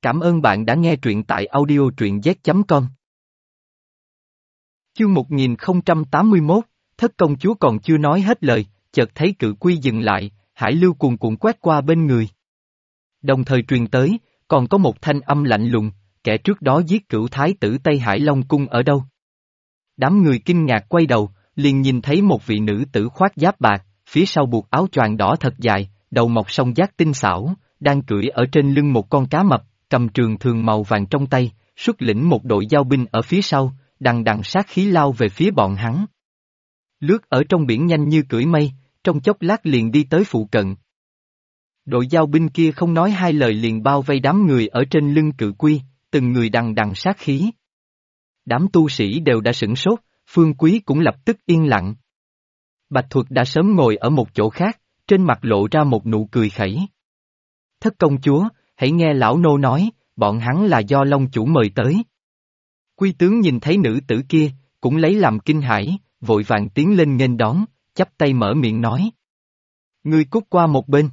Cảm ơn bạn đã nghe truyện tại audio truyện z.com. Chương 1081, Thất công chúa còn chưa nói hết lời, chợt thấy cự quy dừng lại, hải lưu cuồn cuộn quét qua bên người. Đồng thời truyền tới, còn có một thanh âm lạnh lùng, kẻ trước đó giết cửu thái tử Tây Hải Long Cung ở đâu? Đám người kinh ngạc quay đầu, liền nhìn thấy một vị nữ tử khoác giáp bạc, phía sau buộc áo choàng đỏ thật dài, đầu mọc song giác tinh xảo, đang cưỡi ở trên lưng một con cá mập, cầm trường thương màu vàng trong tay, xuất lĩnh một đội giao binh ở phía sau, đằng đằng sát khí lao về phía bọn hắn. Lướt ở trong biển nhanh như cưỡi mây, trong chốc lát liền đi tới phụ cận. Đội giao binh kia không nói hai lời liền bao vây đám người ở trên lưng cự quy, từng người đằng đằng sát khí. Đám tu sĩ đều đã sửng sốt, Phương Quý cũng lập tức yên lặng. Bạch Thuật đã sớm ngồi ở một chỗ khác, trên mặt lộ ra một nụ cười khẩy. Thất công chúa, hãy nghe lão nô nói, bọn hắn là do Long chủ mời tới. Quy tướng nhìn thấy nữ tử kia, cũng lấy làm kinh hãi, vội vàng tiến lên nghênh đón, chắp tay mở miệng nói. Ngươi cút qua một bên.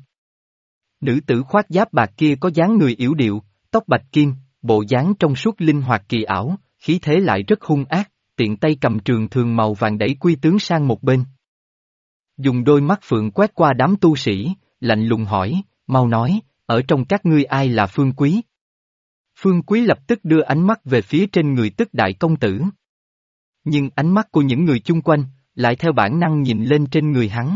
Nữ tử khoác giáp bạc kia có dáng người yểu điệu, tóc bạch kim, bộ dáng trong suốt linh hoạt kỳ ảo, khí thế lại rất hung ác, tiện tay cầm trường thương màu vàng đẩy quy tướng sang một bên. Dùng đôi mắt phượng quét qua đám tu sĩ, lạnh lùng hỏi, mau nói, ở trong các ngươi ai là Phương Quý? Phương Quý lập tức đưa ánh mắt về phía trên người tức đại công tử. Nhưng ánh mắt của những người chung quanh, lại theo bản năng nhìn lên trên người hắn.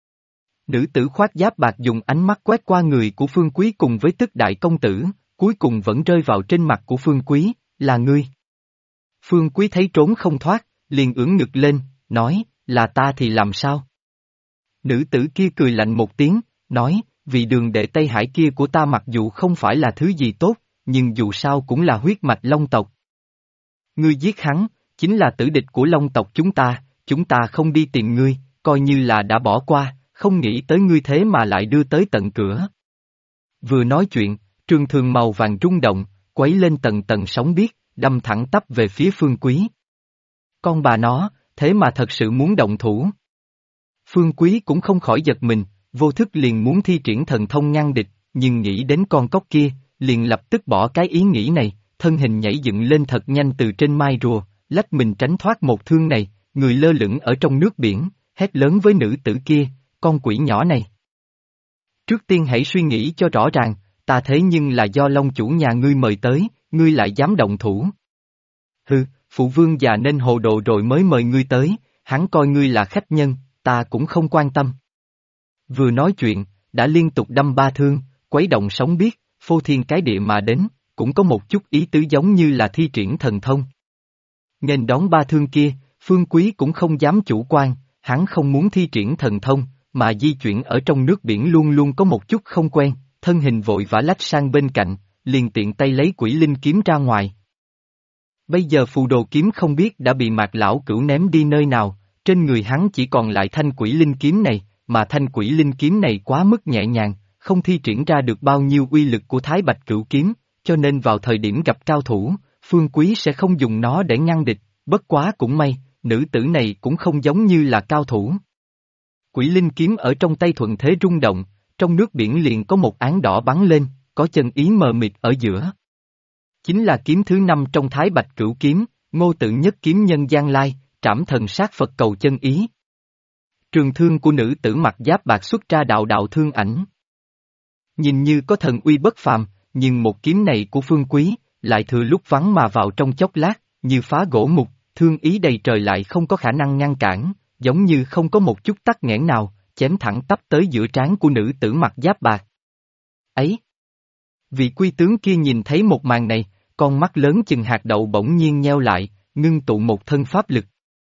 Nữ tử khoác giáp bạc dùng ánh mắt quét qua người của Phương Quý cùng với tức đại công tử, cuối cùng vẫn rơi vào trên mặt của Phương Quý, là ngươi. Phương Quý thấy trốn không thoát, liền ưỡn ngực lên, nói, là ta thì làm sao? Nữ tử kia cười lạnh một tiếng, nói, vì đường đệ Tây Hải kia của ta mặc dù không phải là thứ gì tốt, nhưng dù sao cũng là huyết mạch Long tộc. Ngươi giết hắn, chính là tử địch của Long tộc chúng ta không đi tìm ngươi, coi như là đã bỏ qua, không nghĩ tới ngươi thế mà lại đưa tới tận cửa. Vừa nói chuyện, trường thương màu vàng rung động, quấy lên tầng tầng sóng biếc, đâm thẳng tắp về phía Phương Quý. Con bà nó, thế mà thật sự muốn động thủ. Phương Quý cũng không khỏi giật mình, vô thức liền muốn thi triển thần thông ngăn địch, nhưng nghĩ đến con cóc kia, liền lập tức bỏ cái ý nghĩ này, thân hình nhảy dựng lên thật nhanh từ trên mai rùa, lách mình tránh thoát một thương này, người lơ lửng ở trong nước biển, hét lớn với nữ tử kia, con quỷ nhỏ này. Trước tiên hãy suy nghĩ cho rõ ràng, ta thế nhưng là do Long chủ nhà ngươi mời tới, ngươi lại dám động thủ. Hừ, phụ vương già nên hồ đồ rồi mới mời ngươi tới, hắn coi ngươi là khách nhân, ta cũng không quan tâm. Vừa nói chuyện, đã liên tục đâm ba thương, quấy động sóng biếc, phô thiên cái địa mà đến, cũng có một chút ý tứ giống như là thi triển thần thông. Nghênh đón ba thương kia, Phương Quý cũng không dám chủ quan, hắn không muốn thi triển thần thông, mà di chuyển ở trong nước biển luôn luôn có một chút không quen, thân hình vội vã lách sang bên cạnh, liền tiện tay lấy quỷ linh kiếm ra ngoài. Bây giờ phù đồ kiếm không biết đã bị Mạc lão cửu ném đi nơi nào, trên người hắn chỉ còn lại thanh quỷ linh kiếm này, mà thanh quỷ linh kiếm này quá mức nhẹ nhàng, không thi triển ra được bao nhiêu uy lực của Thái Bạch Cửu kiếm, cho nên vào thời điểm gặp cao thủ, Phương Quý sẽ không dùng nó để ngăn địch, bất quá cũng may, nữ tử này cũng không giống như là cao thủ. Quỷ linh kiếm ở trong tay thuận thế rung động, trong nước biển liền có một áng đỏ bắn lên, có chân ý mờ mịt ở giữa. Chính là kiếm thứ 5 trong Thái Bạch Cửu kiếm, Ngô Tự Nhất kiếm nhân gian lai, trảm thần sát Phật cầu chân ý. Trường thương của nữ tử mặc giáp bạc xuất ra đạo đạo thương ảnh. Nhìn như có thần uy bất phàm, nhưng một kiếm này của Phương Quý, lại thừa lúc vắng mà vào trong chốc lát, như phá gỗ mục, thương ý đầy trời lại không có khả năng ngăn cản, giống như không có một chút tắc nghẽn nào, chém thẳng tắp tới giữa trán của nữ tử mặc giáp bạc. Ấy! Vị quy tướng kia nhìn thấy một màn này, con mắt lớn chừng hạt đậu bỗng nhiên nheo lại, ngưng tụ một thân pháp lực.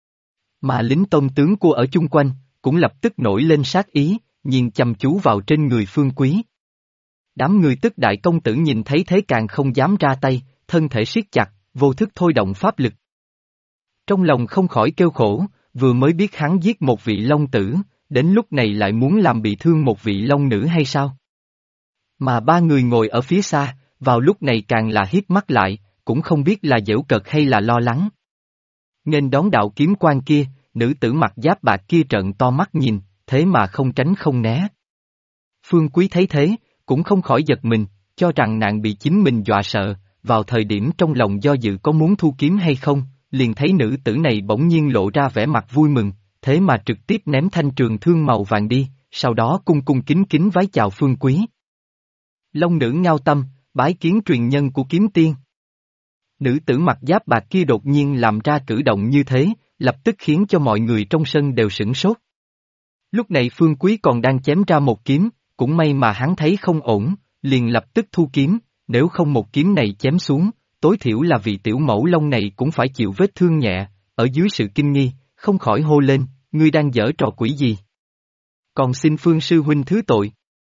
Mà lính tôn tướng của ở chung quanh, cũng lập tức nổi lên sát ý, nhìn chăm chú vào trên người Phương Quý. Đám người tức đại công tử nhìn thấy thế càng không dám ra tay, thân thể siết chặt, vô thức thôi động pháp lực. Trong lòng không khỏi kêu khổ, vừa mới biết hắn giết một vị long tử, đến lúc này lại muốn làm bị thương một vị long nữ hay sao? Mà ba người ngồi ở phía xa, vào lúc này càng là hiếp mắt lại, cũng không biết là giễu cợt hay là lo lắng. Nghênh đón đạo kiếm quan kia, nữ tử mặc giáp bạc kia trợn to mắt nhìn, thế mà không tránh không né. Phương Quý thấy thế, cũng không khỏi giật mình, cho rằng nàng bị chính mình dọa sợ, vào thời điểm trong lòng do dự có muốn thu kiếm hay không, liền thấy nữ tử này bỗng nhiên lộ ra vẻ mặt vui mừng, thế mà trực tiếp ném thanh trường thương màu vàng đi, sau đó cung cung kính kính vái chào Phương Quý. Long nữ Ngao Tâm, bái kiến truyền nhân của kiếm tiên. Nữ tử mặc giáp bạc kia đột nhiên làm ra cử động như thế, lập tức khiến cho mọi người trong sân đều sửng sốt. Lúc này Phương Quý còn đang chém ra một kiếm, cũng may mà hắn thấy không ổn, liền lập tức thu kiếm, nếu không một kiếm này chém xuống, tối thiểu là vị tiểu mẫu long này cũng phải chịu vết thương nhẹ, ở dưới sự kinh nghi, không khỏi hô lên, ngươi đang giở trò quỷ gì? Còn xin Phương sư huynh thứ tội.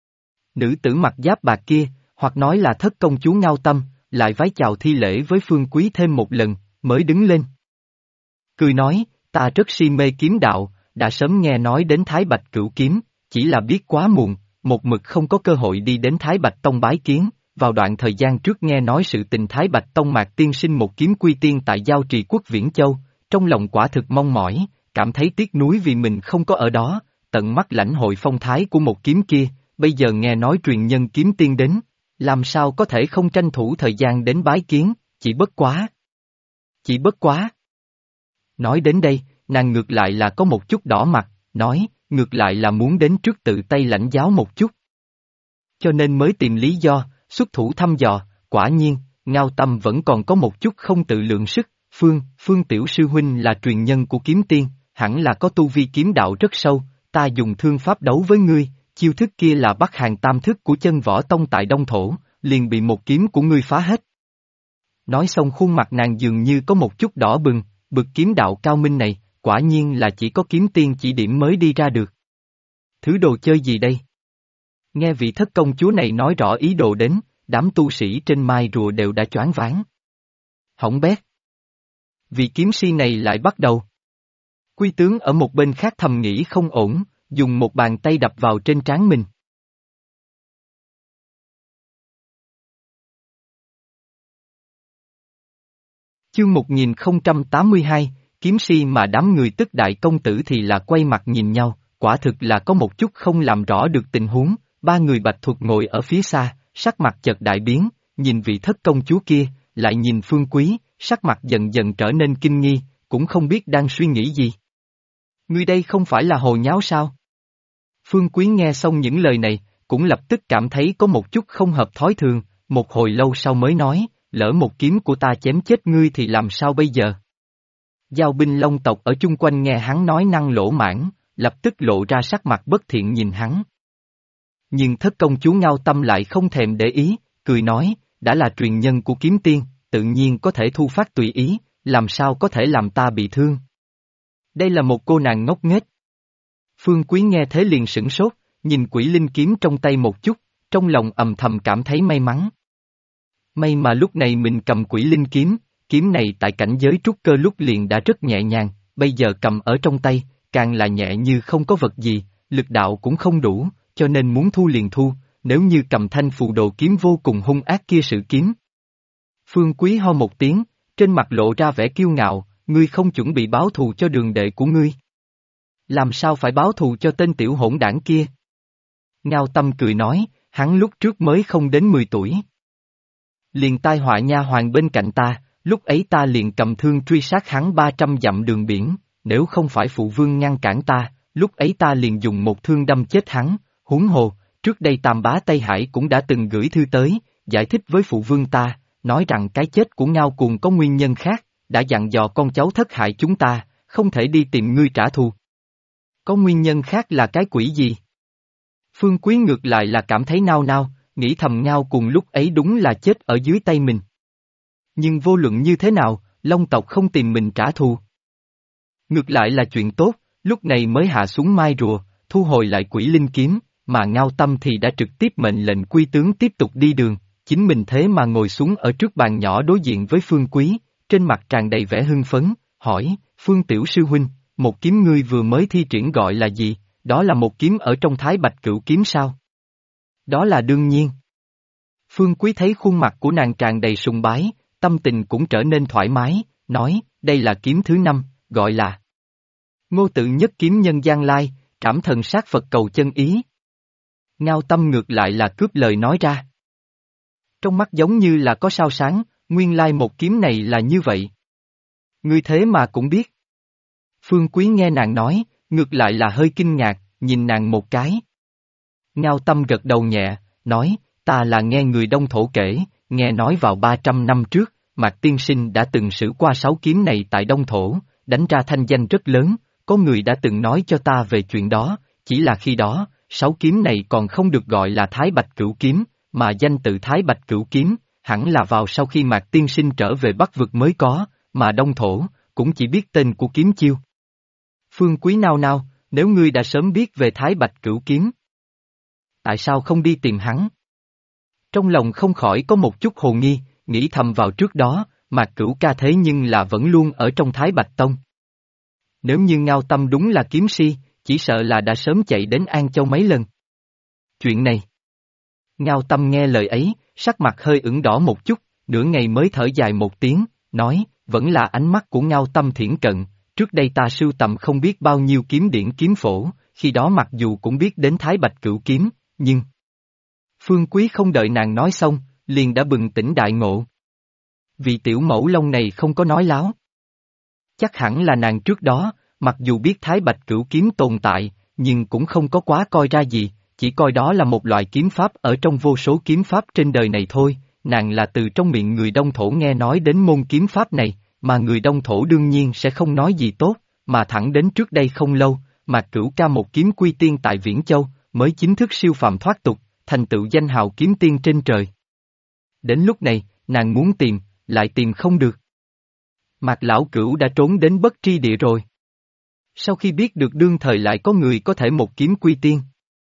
Nữ tử mặc giáp bạc kia, hoặc nói là thất công chúa Ngao Tâm, lại vái chào thi lễ với Phương Quý thêm một lần, mới đứng lên. Cười nói, ta rất si mê kiếm đạo, đã sớm nghe nói đến Thái Bạch Cửu Kiếm, chỉ là biết quá muộn, một mực không có cơ hội đi đến Thái Bạch Tông bái kiến, vào đoạn thời gian trước nghe nói sự tình Thái Bạch Tông Mạc tiên sinh một kiếm quy tiên tại Giao Trì Quốc Viễn Châu, trong lòng quả thực mong mỏi, cảm thấy tiếc nuối vì mình không có ở đó, tận mắt lãnh hội phong thái của một kiếm kia, bây giờ nghe nói truyền nhân kiếm tiên đến, làm sao có thể không tranh thủ thời gian đến bái kiến, chỉ bất quá. Chỉ bất quá. Nói đến đây, nàng ngược lại là có một chút đỏ mặt, nói, ngược lại là muốn đến trước tự tay lãnh giáo một chút. Cho nên mới tìm lý do, xuất thủ thăm dò, quả nhiên, Ngao Tâm vẫn còn có một chút không tự lượng sức, Phương tiểu sư huynh là truyền nhân của kiếm tiên, hẳn là có tu vi kiếm đạo rất sâu, ta dùng thương pháp đấu với ngươi, chiêu thức kia là Bắc Hàng tam thức của chân võ tông tại Đông Thổ, liền bị một kiếm của ngươi phá hết. Nói xong khuôn mặt nàng dường như có một chút đỏ bừng, bực kiếm đạo cao minh này, quả nhiên là chỉ có kiếm tiên chỉ điểm mới đi ra được. Thứ đồ chơi gì đây? Nghe vị thất công chúa này nói rõ ý đồ đến, đám tu sĩ trên mai rùa đều đã choáng váng. Hỏng bét. Vị kiếm si này lại bắt đầu. Quy tướng ở một bên khác thầm nghĩ không ổn, dùng một bàn tay đập vào trên trán mình. Chương 1082, kiếm si mà đám người tức đại công tử thì là quay mặt nhìn nhau, quả thực là có một chút không làm rõ được tình huống, ba người Bạch Thuật ngồi ở phía xa, sắc mặt chợt đại biến, nhìn vị thất công chúa kia, lại nhìn Phương Quý, sắc mặt dần dần trở nên kinh nghi, cũng không biết đang suy nghĩ gì. Ngươi đây không phải là hồ nháo sao? Phương Quý nghe xong những lời này, cũng lập tức cảm thấy có một chút không hợp thói thường, một hồi lâu sau mới nói, lỡ một kiếm của ta chém chết ngươi thì làm sao bây giờ? Giao binh Long tộc ở chung quanh nghe hắn nói năng lỗ mãn, lập tức lộ ra sắc mặt bất thiện nhìn hắn. Nhưng thất công chúa Ngao Tâm lại không thèm để ý, cười nói, đã là truyền nhân của kiếm tiên, tự nhiên có thể thu phát tùy ý, làm sao có thể làm ta bị thương. Đây là một cô nàng ngốc nghếch. Phương Quý nghe thế liền sửng sốt, nhìn quỷ linh kiếm trong tay một chút, trong lòng ầm thầm cảm thấy may mắn. May mà lúc này mình cầm quỷ linh kiếm, kiếm này tại cảnh giới trúc cơ lúc liền đã rất nhẹ nhàng, bây giờ cầm ở trong tay, càng là nhẹ như không có vật gì, lực đạo cũng không đủ, cho nên muốn thu liền thu, nếu như cầm thanh phù đồ kiếm vô cùng hung ác kia sự kiếm. Phương Quý ho một tiếng, trên mặt lộ ra vẻ kiêu ngạo, ngươi không chuẩn bị báo thù cho đường đệ của ngươi. Làm sao phải báo thù cho tên tiểu hỗn đảng kia? Ngao Tâm cười nói, hắn lúc trước mới không đến 10 tuổi. Liền tai họa nha hoàn bên cạnh ta, lúc ấy ta liền cầm thương truy sát hắn 300 dặm đường biển, nếu không phải phụ vương ngăn cản ta, lúc ấy ta liền dùng một thương đâm chết hắn, huống hồ, trước đây Tam Bá Tây Hải cũng đã từng gửi thư tới, giải thích với phụ vương ta, nói rằng cái chết của Ngao Cuồng có nguyên nhân khác, đã dặn dò con cháu thất hại chúng ta, không thể đi tìm ngươi trả thù. Có nguyên nhân khác là cái quỷ gì? Phương Quý ngược lại là cảm thấy nao nao, nghĩ thầm Ngao Cuồng lúc ấy đúng là chết ở dưới tay mình. Nhưng vô luận như thế nào, Long tộc không tìm mình trả thù. Ngược lại là chuyện tốt, lúc này mới hạ xuống mai rùa, thu hồi lại quỷ linh kiếm, mà Ngao Tâm thì đã trực tiếp mệnh lệnh quy tướng tiếp tục đi đường, chính mình thế mà ngồi xuống ở trước bàn nhỏ đối diện với Phương Quý, trên mặt tràn đầy vẻ hưng phấn, hỏi, Phương tiểu sư huynh, một kiếm ngươi vừa mới thi triển gọi là gì, đó là một kiếm ở trong Thái Bạch Cửu Kiếm sao? Đó là đương nhiên. Phương Quý thấy khuôn mặt của nàng tràn đầy sùng bái, tâm tình cũng trở nên thoải mái, nói, đây là kiếm thứ 5, gọi là Ngô Tự Nhất Kiếm Nhân Gian Lai, trảm thần sát Phật cầu chân ý. Ngao Tâm ngược lại là cướp lời nói ra. Trong mắt giống như là có sao sáng, nguyên lai một kiếm này là như vậy. Ngươi thế mà cũng biết. Phương Quý nghe nàng nói, ngược lại là hơi kinh ngạc, nhìn nàng một cái. Ngao Tâm gật đầu nhẹ, nói, ta là nghe người Đông Thổ kể, nghe nói vào 300 năm trước, Mạc Tiên Sinh đã từng sử qua 6 kiếm này tại Đông Thổ, đánh ra thanh danh rất lớn, có người đã từng nói cho ta về chuyện đó, chỉ là khi đó, 6 kiếm này còn không được gọi là Thái Bạch Cửu Kiếm, mà danh tự Thái Bạch Cửu Kiếm, hẳn là vào sau khi Mạc Tiên Sinh trở về Bắc Vực mới có, mà Đông Thổ, cũng chỉ biết tên của kiếm chiêu. Phương Quý nao nao, nếu ngươi đã sớm biết về Thái Bạch Cửu Kiếm, tại sao không đi tìm hắn? Trong lòng không khỏi có một chút hồ nghi, nghĩ thầm vào trước đó, Mạc Cửu ca thế nhưng là vẫn luôn ở trong Thái Bạch Tông. Nếu như Ngao Tâm đúng là kiếm si, chỉ sợ là đã sớm chạy đến An Châu mấy lần. Chuyện này. Ngao Tâm nghe lời ấy, sắc mặt hơi ửng đỏ một chút, nửa ngày mới thở dài một tiếng, nói, vẫn là ánh mắt của Ngao Tâm thiển cận, trước đây ta sưu tầm không biết bao nhiêu kiếm điển kiếm phổ, khi đó mặc dù cũng biết đến Thái Bạch Cửu Kiếm, nhưng... Phương Quý không đợi nàng nói xong, liền đã bừng tỉnh đại ngộ. Vị tiểu mẫu lông này không có nói láo. Chắc hẳn là nàng trước đó, mặc dù biết Thái Bạch Cửu Kiếm tồn tại, nhưng cũng không có quá coi ra gì, chỉ coi đó là một loại kiếm pháp ở trong vô số kiếm pháp trên đời này thôi, nàng là từ trong miệng người Đông Thổ nghe nói đến môn kiếm pháp này, mà người Đông Thổ đương nhiên sẽ không nói gì tốt, mà thẳng đến trước đây không lâu, Mạc Cửu ca một kiếm quy tiên tại Viễn Châu, mới chính thức siêu phàm thoát tục, thành tựu danh hào kiếm tiên trên trời. Đến lúc này, nàng muốn tìm, lại tìm không được. Mạc Lão Cửu đã trốn đến bất tri địa rồi. Sau khi biết được đương thời lại có người có thể một kiếm quy tiên.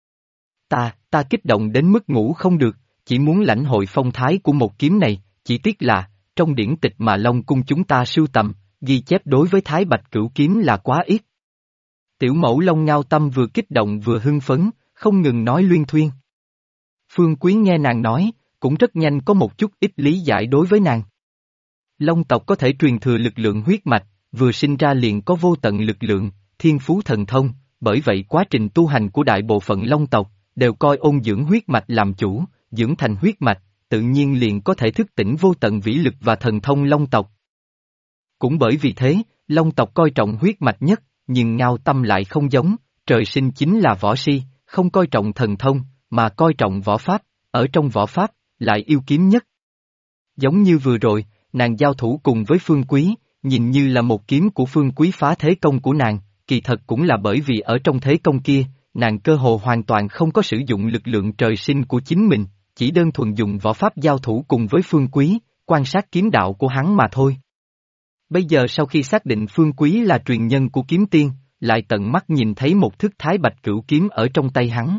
Ta kích động đến mức ngủ không được, chỉ muốn lãnh hội phong thái của một kiếm này, chỉ tiếc là, trong điển tịch mà Long Cung chúng ta sưu tầm, ghi chép đối với Thái Bạch Cửu Kiếm là quá ít. Tiểu mẫu Long Ngao Tâm vừa kích động vừa hưng phấn, không ngừng nói luyên thuyên. Phương Quý nghe nàng nói, cũng rất nhanh có một chút ít lý giải đối với nàng. Long tộc có thể truyền thừa lực lượng huyết mạch, vừa sinh ra liền có vô tận lực lượng, thiên phú thần thông, bởi vậy quá trình tu hành của đại bộ phận Long tộc, đều coi ôn dưỡng huyết mạch làm chủ, dưỡng thành huyết mạch, tự nhiên liền có thể thức tỉnh vô tận vĩ lực và thần thông Long tộc. Cũng bởi vì thế, Long tộc coi trọng huyết mạch nhất, nhưng Ngao Tâm lại không giống, trời sinh chính là võ si, không coi trọng thần thông, mà coi trọng võ pháp, ở trong võ pháp, lại yêu kiếm nhất. Giống như vừa rồi, nàng giao thủ cùng với Phương Quý, nhìn như là một kiếm của Phương Quý phá thế công của nàng, kỳ thật cũng là bởi vì ở trong thế công kia, nàng cơ hồ hoàn toàn không có sử dụng lực lượng trời sinh của chính mình, chỉ đơn thuần dùng võ pháp giao thủ cùng với Phương Quý, quan sát kiếm đạo của hắn mà thôi. Bây giờ sau khi xác định Phương Quý là truyền nhân của kiếm tiên, lại tận mắt nhìn thấy một thức Thái Bạch Cửu Kiếm ở trong tay hắn.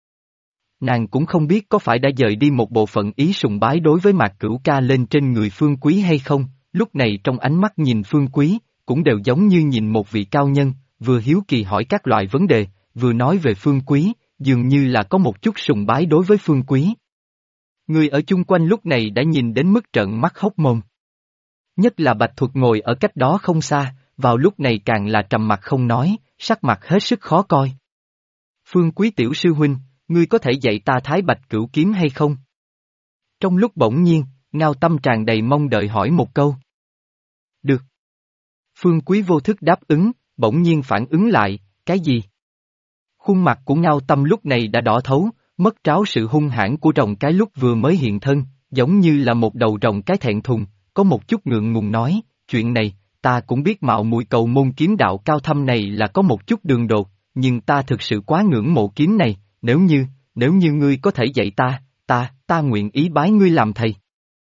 Nàng cũng không biết có phải đã dời đi một bộ phận ý sùng bái đối với Mạc Cửu ca lên trên người Phương Quý hay không, lúc này trong ánh mắt nhìn Phương Quý, cũng đều giống như nhìn một vị cao nhân, vừa hiếu kỳ hỏi các loại vấn đề, vừa nói về Phương Quý, dường như là có một chút sùng bái đối với Phương Quý. Người ở chung quanh lúc này đã nhìn đến mức trợn mắt hốc mồm. Nhất là Bạch Thuật ngồi ở cách đó không xa, vào lúc này càng là trầm mặt không nói, sắc mặt hết sức khó coi. Phương Quý tiểu sư huynh, ngươi có thể dạy ta Thái Bạch Cửu Kiếm hay không? Trong lúc bỗng nhiên, Ngao Tâm tràn đầy mong đợi hỏi một câu. Được. Phương Quý vô thức đáp ứng, bỗng nhiên phản ứng lại, cái gì? Khuôn mặt của Ngao Tâm lúc này đã đỏ thấu, mất tráo sự hung hãn của rồng cái lúc vừa mới hiện thân, giống như là một đầu rồng cái thẹn thùng, có một chút ngượng ngùng nói, chuyện này, ta cũng biết mạo muội cầu môn kiếm đạo cao thâm này là có một chút đường đột, nhưng ta thực sự quá ngưỡng mộ kiếm này, nếu như ngươi có thể dạy ta nguyện ý bái ngươi làm thầy.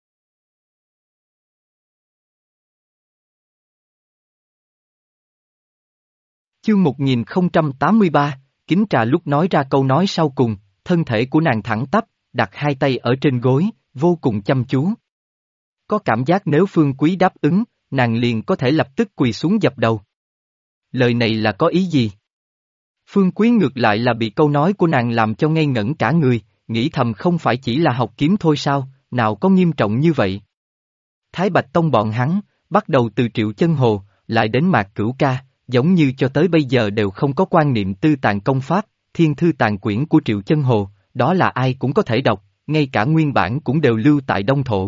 Chương 1083, Kính Trà lúc nói ra câu nói sau cùng, thân thể của nàng thẳng tắp, đặt hai tay ở trên gối, vô cùng chăm chú. Có cảm giác nếu Phương Quý đáp ứng, nàng liền có thể lập tức quỳ xuống dập đầu. Lời này là có ý gì? Phương Quý ngược lại là bị câu nói của nàng làm cho ngây ngẩn cả người, nghĩ thầm không phải chỉ là học kiếm thôi sao, nào có nghiêm trọng như vậy. Thái Bạch Tông bọn hắn, bắt đầu từ Triệu Chân Hồ, lại đến Mạc Cửu ca, giống như cho tới bây giờ đều không có quan niệm tư tàng công pháp, thiên thư tàng quyển của Triệu Chân Hồ, đó là ai cũng có thể đọc, ngay cả nguyên bản cũng đều lưu tại Đông Thổ.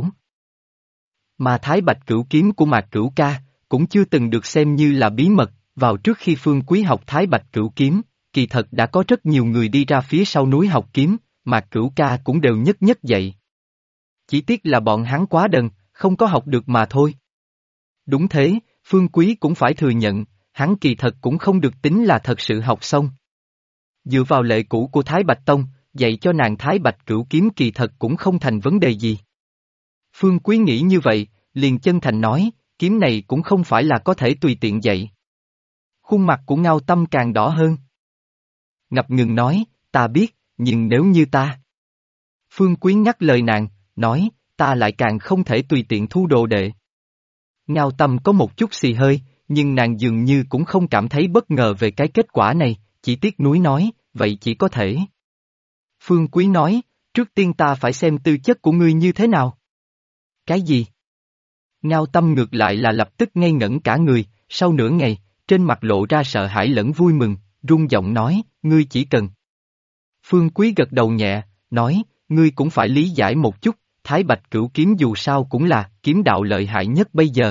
Mà Thái Bạch Cửu kiếm của Mạc Cửu ca, cũng chưa từng được xem như là bí mật, vào trước khi Phương Quý học Thái Bạch Cửu kiếm, kỳ thật đã có rất nhiều người đi ra phía sau núi học kiếm, Mạc Cửu ca cũng đều nhất nhất dạy. Chỉ tiếc là bọn hắn quá đần, không có học được mà thôi. Đúng thế, Phương Quý cũng phải thừa nhận, hắn kỳ thật cũng không được tính là thật sự học xong. Dựa vào lệ cũ của Thái Bạch Tông, dạy cho nàng Thái Bạch Cửu kiếm kỳ thật cũng không thành vấn đề gì. Phương Quý nghĩ như vậy, liền chân thành nói, kiếm này cũng không phải là có thể tùy tiện dạy. Khuôn mặt của Ngao Tâm càng đỏ hơn. Ngập ngừng nói, ta biết, nhưng nếu như ta. Phương Quý ngắt lời nàng, nói, ta lại càng không thể tùy tiện thu đồ đệ. Ngao Tâm có một chút xì hơi, nhưng nàng dường như cũng không cảm thấy bất ngờ về cái kết quả này, chỉ tiếc nuối nói, vậy chỉ có thể. Phương Quý nói, trước tiên ta phải xem tư chất của ngươi như thế nào. Cái gì? Ngao Tâm ngược lại là lập tức ngây ngẩn cả người, sau nửa ngày, trên mặt lộ ra sợ hãi lẫn vui mừng, run giọng nói, ngươi chỉ cần. Phương Quý gật đầu nhẹ, nói, ngươi cũng phải lý giải một chút, Thái Bạch Cửu kiếm dù sao cũng là kiếm đạo lợi hại nhất bây giờ.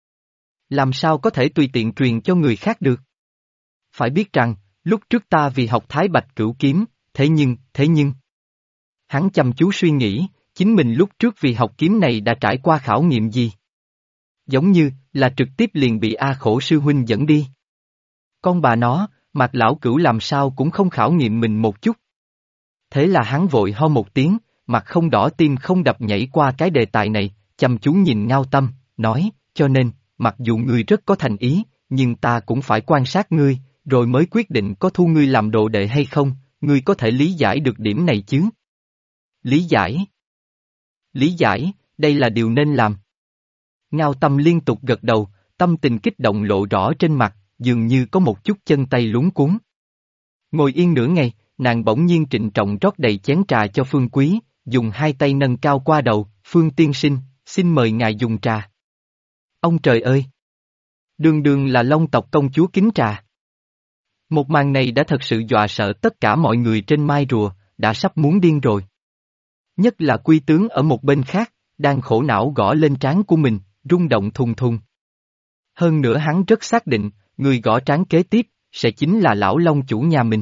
Làm sao có thể tùy tiện truyền cho người khác được? Phải biết rằng, lúc trước ta vì học Thái Bạch Cửu kiếm, thế nhưng. Hắn chăm chú suy nghĩ, chính mình lúc trước vì học kiếm này đã trải qua khảo nghiệm gì? Giống như là trực tiếp liền bị A Khổ sư huynh dẫn đi. Con bà nó, Mạc lão cửu làm sao cũng không khảo nghiệm mình một chút. Thế là hắn vội ho một tiếng, mặt không đỏ tim không đập nhảy qua cái đề tài này, chăm chú nhìn Ngao Tâm, nói, cho nên, mặc dù ngươi rất có thành ý, nhưng ta cũng phải quan sát ngươi, rồi mới quyết định có thu ngươi làm đồ đệ hay không, ngươi có thể lý giải được điểm này chứ? Lý giải? Lý giải, đây là điều nên làm. Ngao Tâm liên tục gật đầu, tâm tình kích động lộ rõ trên mặt, dường như có một chút chân tay luống cuống. Ngồi yên nửa ngày, nàng bỗng nhiên trịnh trọng rót đầy chén trà cho Phương Quý, dùng hai tay nâng cao qua đầu, Phương tiên sinh, xin mời ngài dùng trà. Ông trời ơi! Đường đường là Long tộc công chúa kính trà. Một màn này đã thật sự dọa sợ tất cả mọi người trên mai rùa, đã sắp muốn điên rồi. Nhất là Quy tướng ở một bên khác, đang khổ não gõ lên trán của mình, rung động thùng thùng. Hơn nữa hắn rất xác định, người gõ trán kế tiếp, sẽ chính là lão Long chủ nhà mình.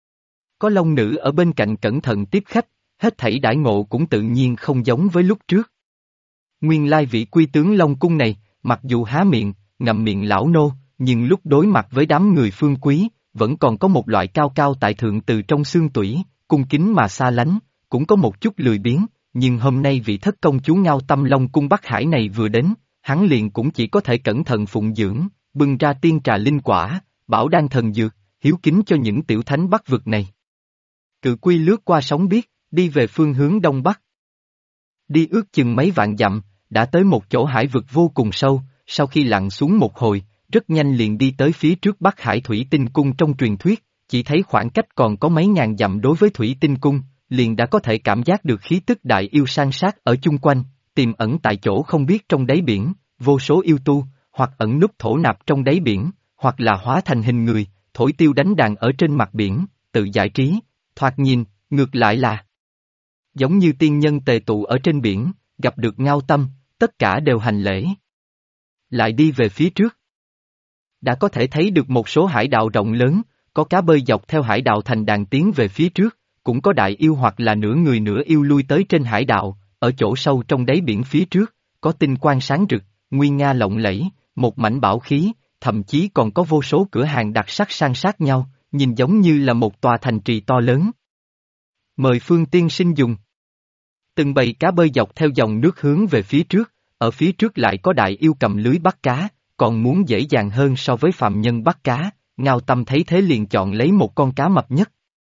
Có Long nữ ở bên cạnh cẩn thận tiếp khách, hết thảy đãi ngộ cũng tự nhiên không giống với lúc trước. Nguyên lai vị Quy tướng Long cung này, mặc dù há miệng, ngậm miệng lão nô, nhưng lúc đối mặt với đám người Phương Quý, vẫn còn có một loại cao cao tại thượng từ trong xương tủy, cung kính mà xa lánh, cũng có một chút lười biếng, nhưng hôm nay vị thất công chúa Ngao Tâm Long cung Bắc Hải này vừa đến, hắn liền cũng chỉ có thể cẩn thận phụng dưỡng, bưng ra tiên trà linh quả, bảo đan thần dược, hiếu kính cho những tiểu thánh Bắc vực này. Cự Quy lướt qua sóng biếc, đi về phương hướng đông bắc. Đi ước chừng mấy vạn dặm, đã tới một chỗ hải vực vô cùng sâu, sau khi lặn xuống một hồi, rất nhanh liền đi tới phía trước Bắc Hải Thủy Tinh Cung trong truyền thuyết, chỉ thấy khoảng cách còn có mấy ngàn dặm đối với Thủy Tinh Cung, liền đã có thể cảm giác được khí tức đại yêu san sát ở chung quanh, tiềm ẩn tại chỗ không biết trong đáy biển, vô số yêu tu, hoặc ẩn núp thổ nạp trong đáy biển, hoặc là hóa thành hình người, thổi tiêu đánh đàn ở trên mặt biển, tự giải trí, thoạt nhìn, ngược lại là giống như tiên nhân tề tụ ở trên biển, gặp được Ngao Tâm, tất cả đều hành lễ. Lại đi về phía trước. Đã có thể thấy được một số hải đạo rộng lớn, có cá bơi dọc theo hải đạo thành đàn tiến về phía trước, cũng có đại yêu hoặc là nửa người nửa yêu lui tới trên hải đạo, ở chỗ sâu trong đáy biển phía trước, có tinh quang sáng rực, nguy nga lộng lẫy, một mảnh bảo khí, thậm chí còn có vô số cửa hàng đặc sắc san sát nhau, nhìn giống như là một tòa thành trì to lớn. Mời Phương tiên sinh dùng. Từng bầy cá bơi dọc theo dòng nước hướng về phía trước, ở phía trước lại có đại yêu cầm lưới bắt cá, còn muốn dễ dàng hơn so với phàm nhân bắt cá, Ngao Tâm thấy thế liền chọn lấy một con cá mập nhất.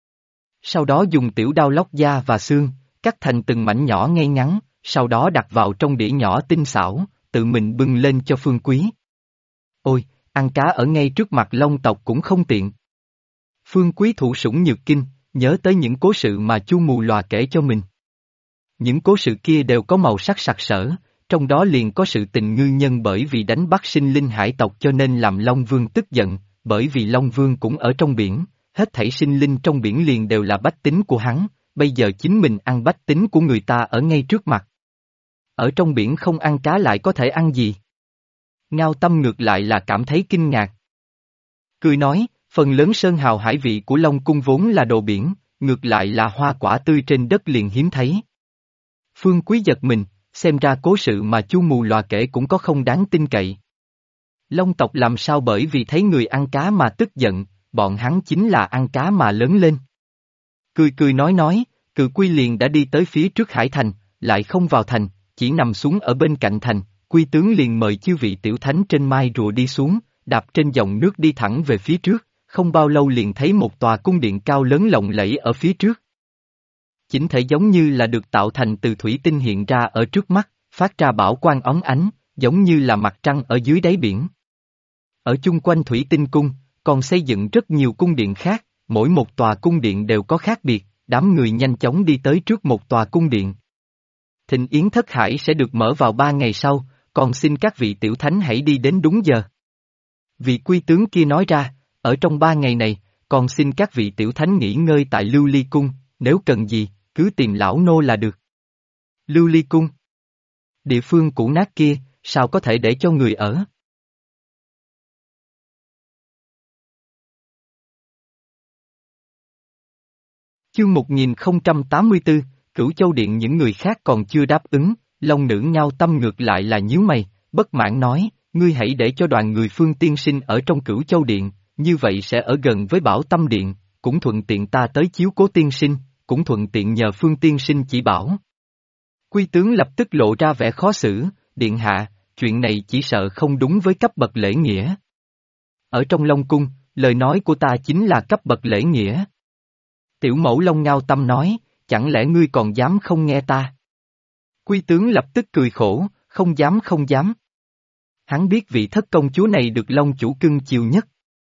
Sau đó dùng tiểu đao lóc da và xương, cắt thành từng mảnh nhỏ ngay ngắn, sau đó đặt vào trong đĩa nhỏ tinh xảo, tự mình bưng lên cho Phương Quý. Ôi, ăn cá ở ngay trước mặt Long tộc cũng không tiện. Phương Quý thụ sủng nhược kinh, nhớ tới những cố sự mà Chu Mù Lòa kể cho mình. Những cố sự kia đều có màu sắc sặc sỡ, trong đó liền có sự tình ngư nhân bởi vì đánh bắt sinh linh hải tộc cho nên làm Long Vương tức giận, bởi vì Long Vương cũng ở trong biển, hết thảy sinh linh trong biển liền đều là bách tính của hắn, bây giờ chính mình ăn bách tính của người ta ở ngay trước mặt. Ở trong biển không ăn cá lại có thể ăn gì? Ngao Tâm ngược lại là cảm thấy kinh ngạc. Cười nói, phần lớn sơn hào hải vị của Long Cung vốn là đồ biển, ngược lại là hoa quả tươi trên đất liền hiếm thấy. Phương Quý giật mình, xem ra cố sự mà Chu Mù Lòa kể cũng có không đáng tin cậy. Long tộc làm sao bởi vì thấy người ăn cá mà tức giận, bọn hắn chính là ăn cá mà lớn lên. Cười cười nói, Cự Quy liền đã đi tới phía trước hải thành, lại không vào thành, chỉ nằm xuống ở bên cạnh thành, Quy tướng liền mời chư vị tiểu thánh trên mai rùa đi xuống, đạp trên dòng nước đi thẳng về phía trước, không bao lâu liền thấy một tòa cung điện cao lớn lộng lẫy ở phía trước. Chỉnh thể giống như là được tạo thành từ thủy tinh hiện ra ở trước mắt, phát ra bảo quang óng ánh, giống như là mặt trăng ở dưới đáy biển. Ở chung quanh thủy tinh cung, còn xây dựng rất nhiều cung điện khác, mỗi một tòa cung điện đều có khác biệt, đám người nhanh chóng đi tới trước một tòa cung điện. Thịnh yến thất hải sẽ được mở vào 3 ngày sau, còn xin các vị tiểu thánh hãy đi đến đúng giờ. Vị quy tướng kia nói ra, ở trong 3 ngày này, còn xin các vị tiểu thánh nghỉ ngơi tại Lưu Ly Cung, nếu cần gì, cứ tìm lão nô là được. Lưu Ly Cung. Địa phương cũ nát kia, sao có thể để cho người ở? Chương 1084, Cửu Châu Điện. Những người khác còn chưa đáp ứng, Long Nữ Ngao Tâm ngược lại là nhíu mày, bất mãn nói, ngươi hãy để cho đoàn người Phương tiên sinh ở trong Cửu Châu Điện, như vậy sẽ ở gần với Bảo Tâm Điện, cũng thuận tiện ta tới chiếu cố tiên sinh, cũng thuận tiện nhờ Phương tiên sinh chỉ bảo. Quy tướng lập tức lộ ra vẻ khó xử, điện hạ, chuyện này chỉ sợ không đúng với cấp bậc lễ nghĩa. Ở trong Long Cung, lời nói của ta chính là cấp bậc lễ nghĩa. Tiểu mẫu Long Ngao Tâm nói, chẳng lẽ ngươi còn dám không nghe ta? Quy tướng lập tức cười khổ, không dám. Hắn biết vị thất công chúa này được Long chủ cưng chiều nhất.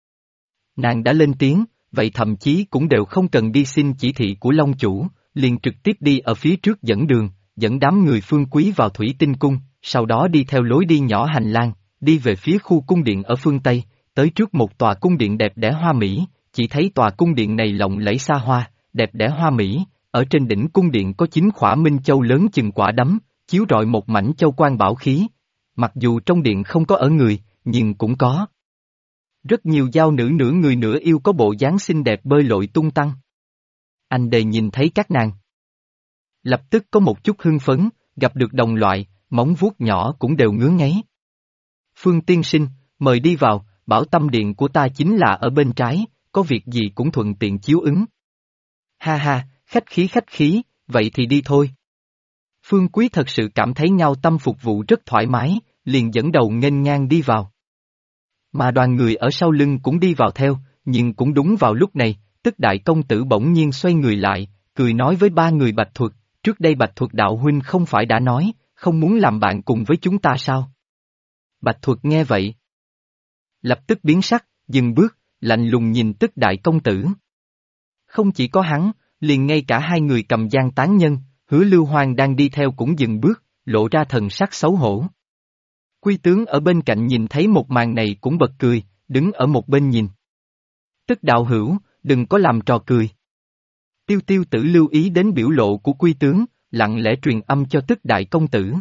Nàng đã lên tiếng, vậy thậm chí cũng đều không cần đi xin chỉ thị của Long chủ, liền trực tiếp đi ở phía trước dẫn đường, dẫn đám người Phương Quý vào Thủy Tinh Cung, sau đó đi theo lối đi nhỏ hành lang, đi về phía khu cung điện ở phương Tây, tới trước một tòa cung điện đẹp đẽ hoa mỹ, chỉ thấy tòa cung điện này lộng lẫy xa hoa, đẹp đẽ hoa mỹ, ở trên đỉnh cung điện có 9 khỏa minh châu lớn chừng quả đấm, chiếu rọi một mảnh châu quan bảo khí. Mặc dù trong điện không có ở người, nhưng cũng có rất nhiều giao nữ nửa người nửa yêu có bộ dáng xinh đẹp bơi lội tung tăng. Anh Đề nhìn thấy các nàng, lập tức có một chút hưng phấn, gặp được đồng loại, móng vuốt nhỏ cũng đều ngứa ngáy. Phương tiên sinh, mời đi vào, Bảo Tâm Điện của ta chính là ở bên trái, có việc gì cũng thuận tiện chiếu ứng. Ha ha, khách khí, vậy thì đi thôi. Phương Quý thật sự cảm thấy Ngao Tâm phục vụ rất thoải mái, liền dẫn đầu nghênh ngang đi vào. Mà đoàn người ở sau lưng cũng đi vào theo, nhưng cũng đúng vào lúc này, Tức Đại Công Tử bỗng nhiên xoay người lại, cười nói với 3 người Bạch Thuật, trước đây Bạch Thuật đạo huynh không phải đã nói, không muốn làm bạn cùng với chúng ta sao? Bạch Thuật nghe vậy, lập tức biến sắc, dừng bước, lạnh lùng nhìn Tức Đại Công Tử. Không chỉ có hắn, liền ngay cả 2 người cầm giang tán nhân, Hứa Lưu Hoang đang đi theo cũng dừng bước, lộ ra thần sắc xấu hổ. Quy tướng ở bên cạnh nhìn thấy một màn này cũng bật cười, đứng ở một bên nhìn. Tức đạo hữu, đừng có làm trò cười. Tiêu Tiêu Tử lưu ý đến biểu lộ của Quy tướng, lặng lẽ truyền âm cho Tức Đại Công Tử.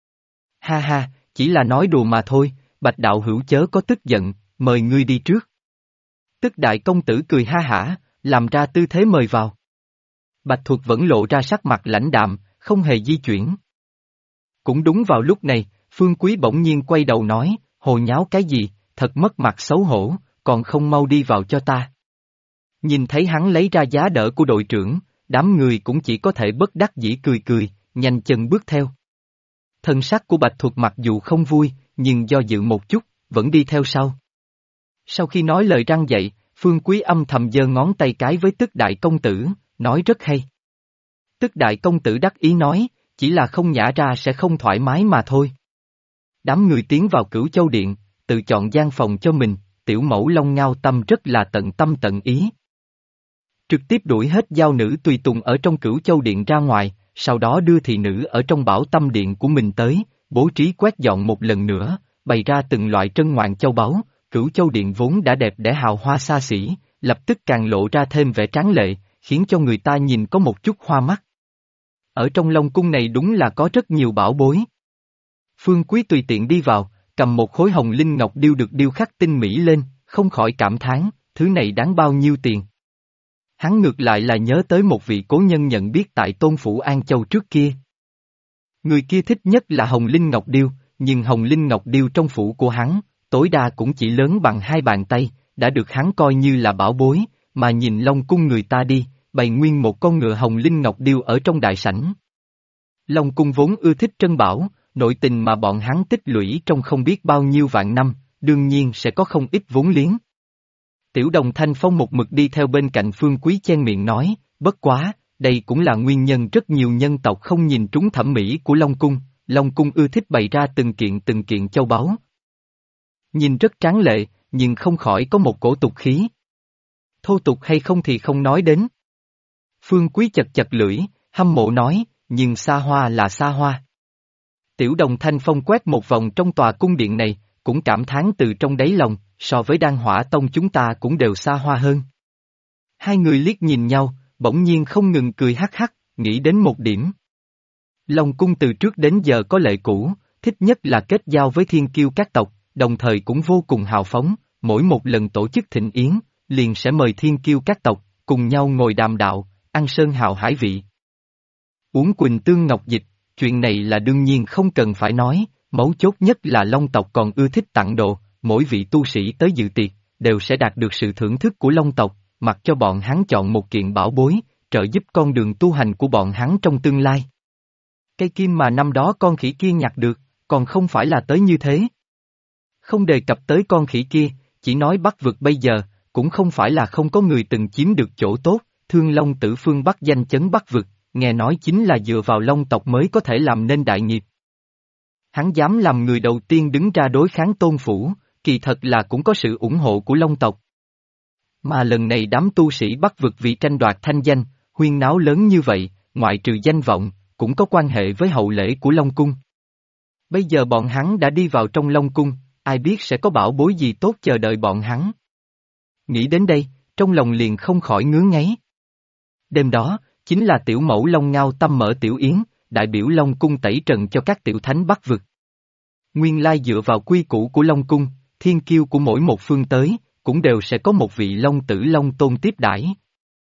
Ha ha, chỉ là nói đùa mà thôi, Bạch đạo hữu chớ có tức giận, mời ngươi đi trước. Tức Đại Công Tử cười ha hả, làm ra tư thế mời vào. Bạch Thuật vẫn lộ ra sắc mặt lãnh đạm, không hề di chuyển. Cũng đúng vào lúc này, Phương Quý bỗng nhiên quay đầu nói, hồ nháo cái gì, thật mất mặt xấu hổ, còn không mau đi vào cho ta. Nhìn thấy hắn lấy ra giá đỡ của đội trưởng, đám người cũng chỉ có thể bất đắc dĩ cười, nhanh chân bước theo. Thân sắc của Bạch Thuật mặc dù không vui, nhưng do dự một chút, vẫn đi theo sau. Sau khi nói lời răn dạy, Phương Quý âm thầm giơ ngón tay cái với Tức Đại Công Tử, nói rất hay. Tức Đại Công Tử đắc ý nói, chỉ là không nhả ra sẽ không thoải mái mà thôi. Đám người tiến vào Cửu Châu Điện, tự chọn gian phòng cho mình, tiểu mẫu Long Ngao Tâm rất là tận tâm tận ý. Trực tiếp đuổi hết giao nữ tùy tùng ở trong Cửu Châu Điện ra ngoài, sau đó đưa thị nữ ở trong Bảo Tâm Điện của mình tới, bố trí quét dọn một lần nữa, bày ra từng loại trân ngoạn châu báu. Cửu Châu Điện vốn đã đẹp đẽ hào hoa xa xỉ, lập tức càng lộ ra thêm vẻ tráng lệ, khiến cho người ta nhìn có một chút hoa mắt. Ở trong Long cung này đúng là có rất nhiều bảo bối. Phương Quý tùy tiện đi vào, cầm một khối hồng linh ngọc điêu được điêu khắc tinh mỹ lên, không khỏi cảm thán, thứ này đáng bao nhiêu tiền. Hắn ngược lại là nhớ tới một vị cố nhân nhận biết tại Tôn Phủ An Châu trước kia. Người kia thích nhất là hồng linh ngọc điêu, nhưng hồng linh ngọc điêu trong phủ của hắn, tối đa cũng chỉ lớn bằng hai bàn tay, đã được hắn coi như là bảo bối, mà nhìn Long cung người ta đi, bày nguyên một con ngựa hồng linh ngọc điêu ở trong đại sảnh. Long cung vốn ưa thích trân bảo, nội tình mà bọn hắn tích lũy trong không biết bao nhiêu vạn năm, đương nhiên sẽ có không ít vốn liếng. Tiểu Đồng Thanh Phong một mực đi theo bên cạnh Phương Quý chen miệng nói, bất quá, đây cũng là nguyên nhân rất nhiều nhân tộc không nhìn trúng thẩm mỹ của Long cung ưa thích bày ra từng kiện châu báu. Nhìn rất tráng lệ, nhưng không khỏi có một cổ tục khí. Thô tục hay không thì không nói đến. Phương Quý chật chật lưỡi, hâm mộ nói, nhưng xa hoa là xa hoa. Tiểu Đồng Thanh Phong quét một vòng trong tòa cung điện này, cũng cảm thán từ trong đáy lòng, so với Đan Hỏa Tông chúng ta cũng đều xa hoa hơn. Hai người liếc nhìn nhau, bỗng nhiên không ngừng cười hắc hắc, nghĩ đến một điểm. Long cung từ trước đến giờ có lệ cũ, thích nhất là kết giao với thiên kiêu các tộc, đồng thời cũng vô cùng hào phóng, mỗi một lần tổ chức thịnh yến, liền sẽ mời thiên kiêu các tộc, cùng nhau ngồi đàm đạo, ăn sơn hào hải vị. Uống quỳnh tương ngọc dịch, chuyện này là đương nhiên không cần phải nói, mấu chốt nhất là Long tộc còn ưa thích tặng đồ, mỗi vị tu sĩ tới dự tiệc, đều sẽ đạt được sự thưởng thức của Long tộc, mặc cho bọn hắn chọn một kiện bảo bối, trợ giúp con đường tu hành của bọn hắn trong tương lai. Cây kim mà năm đó con khỉ kia nhặt được, còn không phải là tới như thế. Không đề cập tới con khỉ kia, chỉ nói Bắc vực bây giờ, cũng không phải là không có người từng chiếm được chỗ tốt, Thương Long Tử Phương Bắc danh chấn Bắc vực, nghe nói chính là dựa vào Long tộc mới có thể làm nên đại nghiệp. Hắn dám làm người đầu tiên đứng ra đối kháng Tôn Phủ, kỳ thật là cũng có sự ủng hộ của Long tộc. Mà lần này đám tu sĩ Bắc vực vì tranh đoạt thanh danh, huyên náo lớn như vậy, ngoại trừ danh vọng, cũng có quan hệ với hậu lễ của Long cung. Bây giờ bọn hắn đã đi vào trong Long cung, ai biết sẽ có bảo bối gì tốt chờ đợi bọn hắn. Nghĩ đến đây, trong lòng liền không khỏi ngứa ngáy. Đêm đó, chính là tiểu mẫu Long Ngao Tâm mở tiểu yến, đại biểu Long cung tẩy trần cho các tiểu thánh Bắc vực. Nguyên lai dựa vào quy củ của Long cung, thiên kiêu của mỗi một phương tới, cũng đều sẽ có một vị Long tử Long tôn tiếp đãi.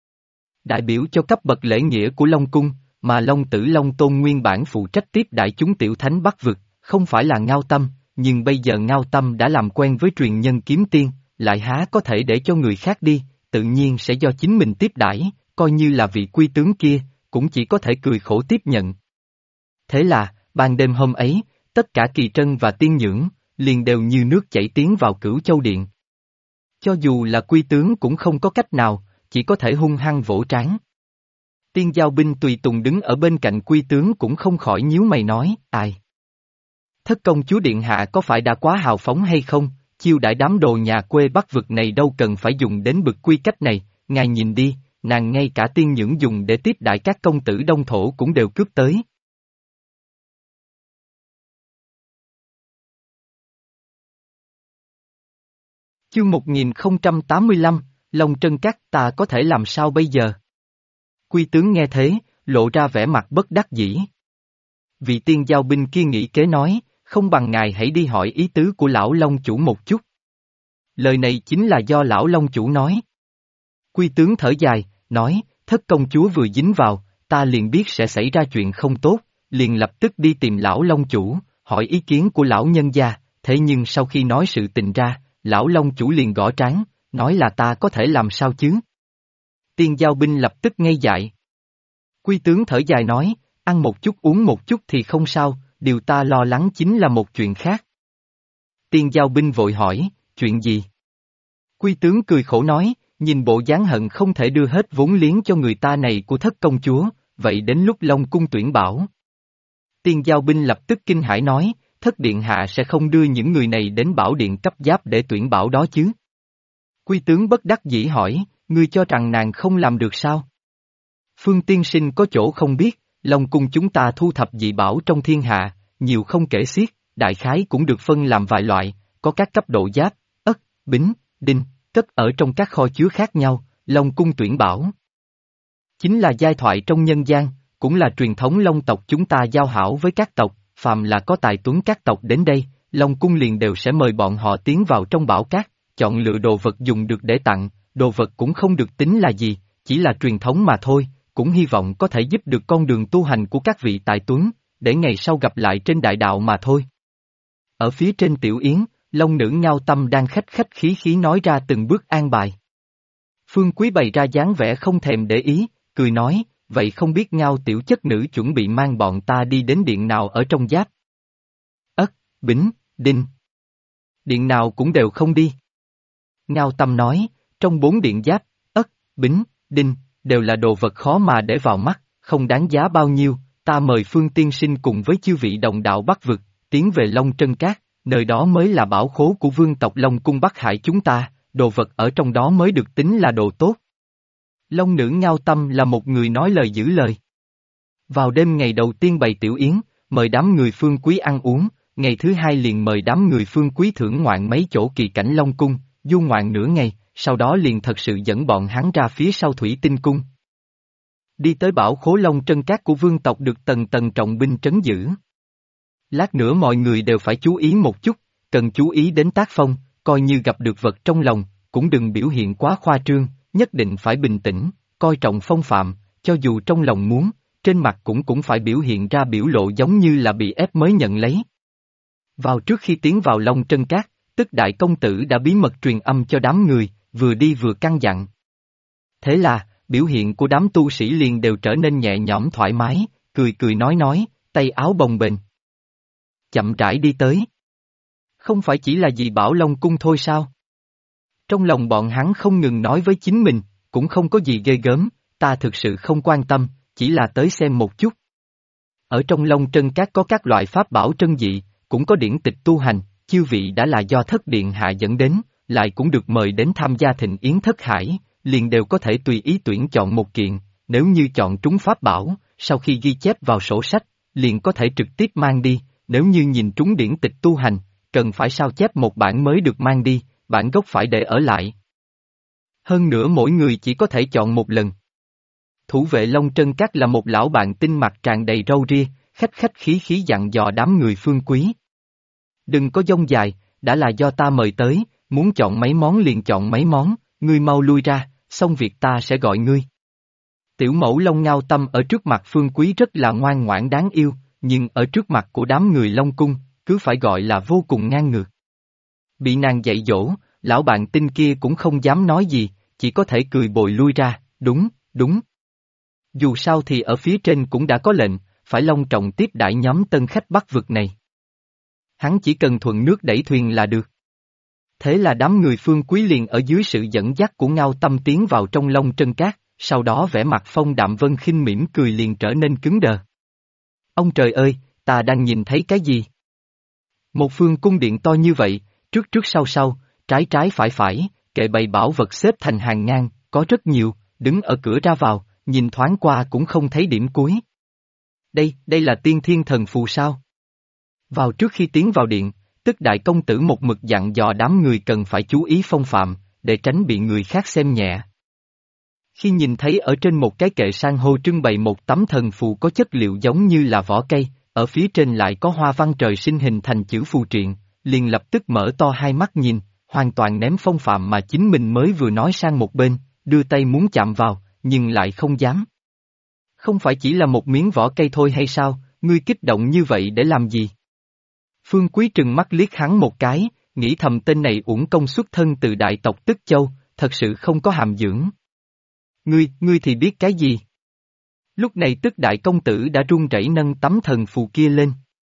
Đại biểu cho cấp bậc lễ nghĩa của Long cung, mà Long tử Long tôn nguyên bản phụ trách tiếp đãi chúng tiểu thánh Bắc vực, không phải là Ngao Tâm, nhưng bây giờ Ngao Tâm đã làm quen với truyền nhân kiếm tiên, lại há có thể để cho người khác đi, tự nhiên sẽ do chính mình tiếp đãi, coi như là vị quy tướng kia, cũng chỉ có thể cười khổ tiếp nhận. Thế là, ban đêm hôm ấy, tất cả Kỳ Trân và Tiên Nhưỡng, liền đều như nước chảy tiến vào Cửu Châu Điện. Cho dù là quy tướng cũng không có cách nào, chỉ có thể hung hăng vỗ trán. Tiên Giao binh tùy tùng đứng ở bên cạnh quy tướng cũng không khỏi nhíu mày nói, ai? Thất công chúa điện hạ có phải đã quá hào phóng hay không, chiêu đãi đám đồ nhà quê Bắc vực này đâu cần phải dùng đến bực quy cách này, ngài nhìn đi, nàng ngay cả Tiên Nhưỡng dùng để tiếp đãi các công tử Đông Thổ cũng đều cướp tới. Chương 1085, Long Trân Các ta có thể làm sao bây giờ? Quy tướng nghe thế, lộ ra vẻ mặt bất đắc dĩ. Vị tiên giao binh kia nghĩ kế nói, không bằng ngài hãy đi hỏi ý tứ của lão Long chủ một chút. Lời này chính là do lão Long chủ nói. Quy tướng thở dài, nói, thất công chúa vừa dính vào, ta liền biết sẽ xảy ra chuyện không tốt, liền lập tức đi tìm lão Long chủ, hỏi ý kiến của lão nhân gia, thế nhưng sau khi nói sự tình ra, lão Long chủ liền gõ trán, nói là ta có thể làm sao chứ? Tiên giao binh lập tức ngây dại. Quy tướng thở dài nói, ăn một chút uống một chút thì không sao, điều ta lo lắng chính là một chuyện khác. Tiên giao binh vội hỏi, chuyện gì? Quy tướng cười khổ nói, nhìn bộ dáng hận không thể đưa hết vốn liếng cho người ta này của thất công chúa, vậy đến lúc Long cung tuyển bảo. Tiên giao binh lập tức kinh hãi nói, thất điện hạ sẽ không đưa những người này đến bảo điện cấp giáp để tuyển bảo đó chứ? Quy tướng bất đắc dĩ hỏi, ngươi cho rằng nàng không làm được sao? Phương tiên sinh có chỗ không biết, Long cung chúng ta thu thập dị bảo trong thiên hạ, nhiều không kể xiết, đại khái cũng được phân làm vài loại, có các cấp độ giáp, ất, bính, đinh, cất ở trong các kho chứa khác nhau, Long cung tuyển bảo. Chính là giai thoại trong nhân gian, cũng là truyền thống Long tộc chúng ta giao hảo với các tộc, phàm là có tài tuấn các tộc đến đây, Long cung liền đều sẽ mời bọn họ tiến vào trong bảo cát, chọn lựa đồ vật dùng được để tặng, đồ vật cũng không được tính là gì, chỉ là truyền thống mà thôi, cũng hy vọng có thể giúp được con đường tu hành của các vị tài tuấn, để ngày sau gặp lại trên đại đạo mà thôi. Ở phía trên tiểu yến, Long nữ Ngao Tâm đang khách khách khí khí nói ra từng bước an bài. Phương Quý bày ra dáng vẻ không thèm để ý, cười nói, vậy không biết Ngao tiểu chất nữ chuẩn bị mang bọn ta đi đến điện nào ở trong Giáp? Ất, Bính, Đinh. Điện nào cũng đều không đi. Ngao Tâm nói, trong 4 điện Giáp, Ất, Bính, Đinh, đều là đồ vật khó mà để vào mắt, không đáng giá bao nhiêu, ta mời Phương tiên sinh cùng với chư vị đồng đạo Bắc vực, tiến về Long Trân Cát, nơi đó mới là bảo khố của vương tộc Long cung Bắc Hải chúng ta, đồ vật ở trong đó mới được tính là đồ tốt. Long nữ Ngao Tâm là một người nói lời giữ lời. Vào đêm ngày đầu tiên bày tiểu yến, mời đám người Phương Quý ăn uống, ngày thứ hai liền mời đám người Phương Quý thưởng ngoạn mấy chỗ kỳ cảnh Long cung, du ngoạn nửa ngày, sau đó liền thật sự dẫn bọn hắn ra phía sau Thủy Tinh cung. Đi tới bảo khố Long Trân Cát của vương tộc được tầng tầng trọng binh trấn giữ. Lát nữa mọi người đều phải chú ý một chút, cần chú ý đến tác phong, coi như gặp được vật trong lòng, cũng đừng biểu hiện quá khoa trương, nhất định phải bình tĩnh, coi trọng phong phạm, cho dù trong lòng muốn, trên mặt cũng phải biểu hiện ra biểu lộ giống như là bị ép mới nhận lấy. Vào trước khi tiến vào Long Trân Cát, tức đại công tử đã bí mật truyền âm cho đám người, vừa đi vừa căn dặn. Thế là, biểu hiện của đám tu sĩ liền đều trở nên nhẹ nhõm thoải mái, cười cười nói, tay áo bồng bềnh. Chậm rãi đi tới. Không phải chỉ là vì bảo Long cung thôi sao? Trong lòng bọn hắn không ngừng nói với chính mình, cũng không có gì ghê gớm, ta thực sự không quan tâm, chỉ là tới xem một chút. Ở trong Long Trân Cát có các loại pháp bảo trân dị, cũng có điển tịch tu hành, chư vị đã là do Thất Điện Hạ dẫn đến, lại cũng được mời đến tham gia thịnh yến Thất Hải, liền đều có thể tùy ý tuyển chọn một kiện, nếu như chọn trúng pháp bảo, sau khi ghi chép vào sổ sách, liền có thể trực tiếp mang đi, nếu như nhìn trúng điển tịch tu hành, cần phải sao chép một bản mới được mang đi, bản gốc phải để ở lại. Hơn nữa mỗi người chỉ có thể chọn một lần. Thủ vệ Long Trân Cát là một lão bạn tinh mặt tràn đầy râu ria, khách khách khí khí dặn dò đám người Phương Quý. Đừng có dông dài, đã là do ta mời tới, muốn chọn mấy món liền chọn mấy món, ngươi mau lui ra, xong việc ta sẽ gọi ngươi. Tiểu mẫu Long Ngao Tâm ở trước mặt Phương Quý rất là ngoan ngoãn đáng yêu, nhưng ở trước mặt của đám người Long Cung, cứ phải gọi là vô cùng ngang ngược. Bị nàng dạy dỗ, lão bạn tinh kia cũng không dám nói gì, chỉ có thể cười bồi lui ra, đúng, đúng. Dù sao thì ở phía trên cũng đã có lệnh, phải long trọng tiếp đãi nhóm tân khách Bắc vực này. Hắn chỉ cần thuận nước đẩy thuyền là được. Thế là đám người Phương Quý liền ở dưới sự dẫn dắt của Ngao Tâm tiến vào trong Long Trân Cát, sau đó vẻ mặt Phong Đạm Vân khinh mỉm cười liền trở nên cứng đờ. Ông trời ơi, ta đang nhìn thấy cái gì? Một phương cung điện to như vậy, trước trước sau sau, trái trái phải phải, kệ bày bảo vật xếp thành hàng ngang, có rất nhiều, đứng ở cửa ra vào, nhìn thoáng qua cũng không thấy điểm cuối. Đây là tiên thiên thần phù sao? Vào trước khi tiến vào điện, tức đại công tử một mực dặn dò đám người cần phải chú ý phong phạm, để tránh bị người khác xem nhẹ. Khi nhìn thấy ở trên một cái kệ san hô trưng bày một tấm thần phù có chất liệu giống như là vỏ cây, ở phía trên lại có hoa văn trời sinh hình thành chữ phù triện, liền lập tức mở to hai mắt nhìn, hoàn toàn ném phong phạm mà chính mình mới vừa nói sang một bên, đưa tay muốn chạm vào, nhưng lại không dám. Không phải chỉ là một miếng vỏ cây thôi hay sao, ngươi kích động như vậy để làm gì? Phương Quý trừng mắt liếc hắn một cái, nghĩ thầm tên này uổng công xuất thân từ đại tộc Tức Châu, thật sự không có hàm dưỡng. Ngươi thì biết cái gì? Lúc này Tức đại công tử đã run rẩy nâng tấm thần phù kia lên.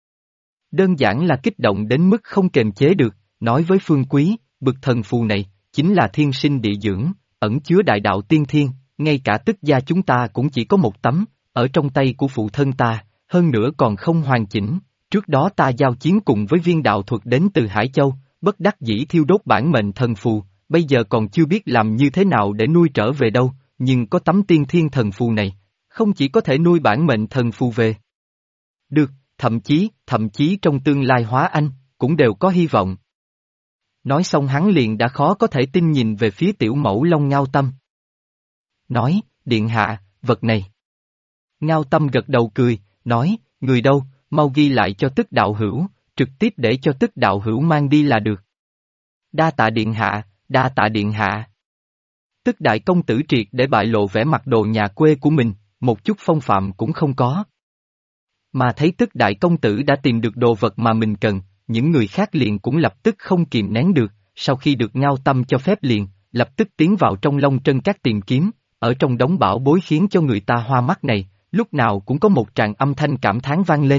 Đơn giản là kích động đến mức không kềm chế được, nói với Phương Quý, bực thần phù này, chính là thiên sinh địa dưỡng, ẩn chứa đại đạo tiên thiên, ngay cả Tức gia chúng ta cũng chỉ có một tấm, ở trong tay của phụ thân ta, hơn nữa còn không hoàn chỉnh. Trước đó ta giao chiến cùng với viên đạo thuật đến từ Hải Châu, bất đắc dĩ thiêu đốt bản mệnh thần phù, bây giờ còn chưa biết làm như thế nào để nuôi trở về đâu, nhưng có tấm tiên thiên thần phù này, không chỉ có thể nuôi bản mệnh thần phù về. Được, thậm chí trong tương lai hóa anh, cũng đều có hy vọng. Nói xong hắn liền đã khó có thể tin nhìn về phía tiểu mẫu Long Ngao Tâm. Nói, điện hạ, vật này. Ngao Tâm gật đầu cười, nói, người đâu, mau ghi lại cho Tức đạo hữu, trực tiếp để cho Tức đạo hữu mang đi là được. Đa tạ điện hạ, đa tạ điện hạ. Tức đại công tử triệt để bại lộ vẻ mặt đồ nhà quê của mình, một chút phong phạm cũng không có. Mà thấy Tức đại công tử đã tìm được đồ vật mà mình cần, những người khác liền cũng lập tức không kìm nén được, sau khi được Ngao Tâm cho phép liền, lập tức tiến vào trong Long Trân Các tìm kiếm, ở trong đống bảo bối khiến cho người ta hoa mắt này, lúc nào cũng có một tràng âm thanh cảm thán vang lên.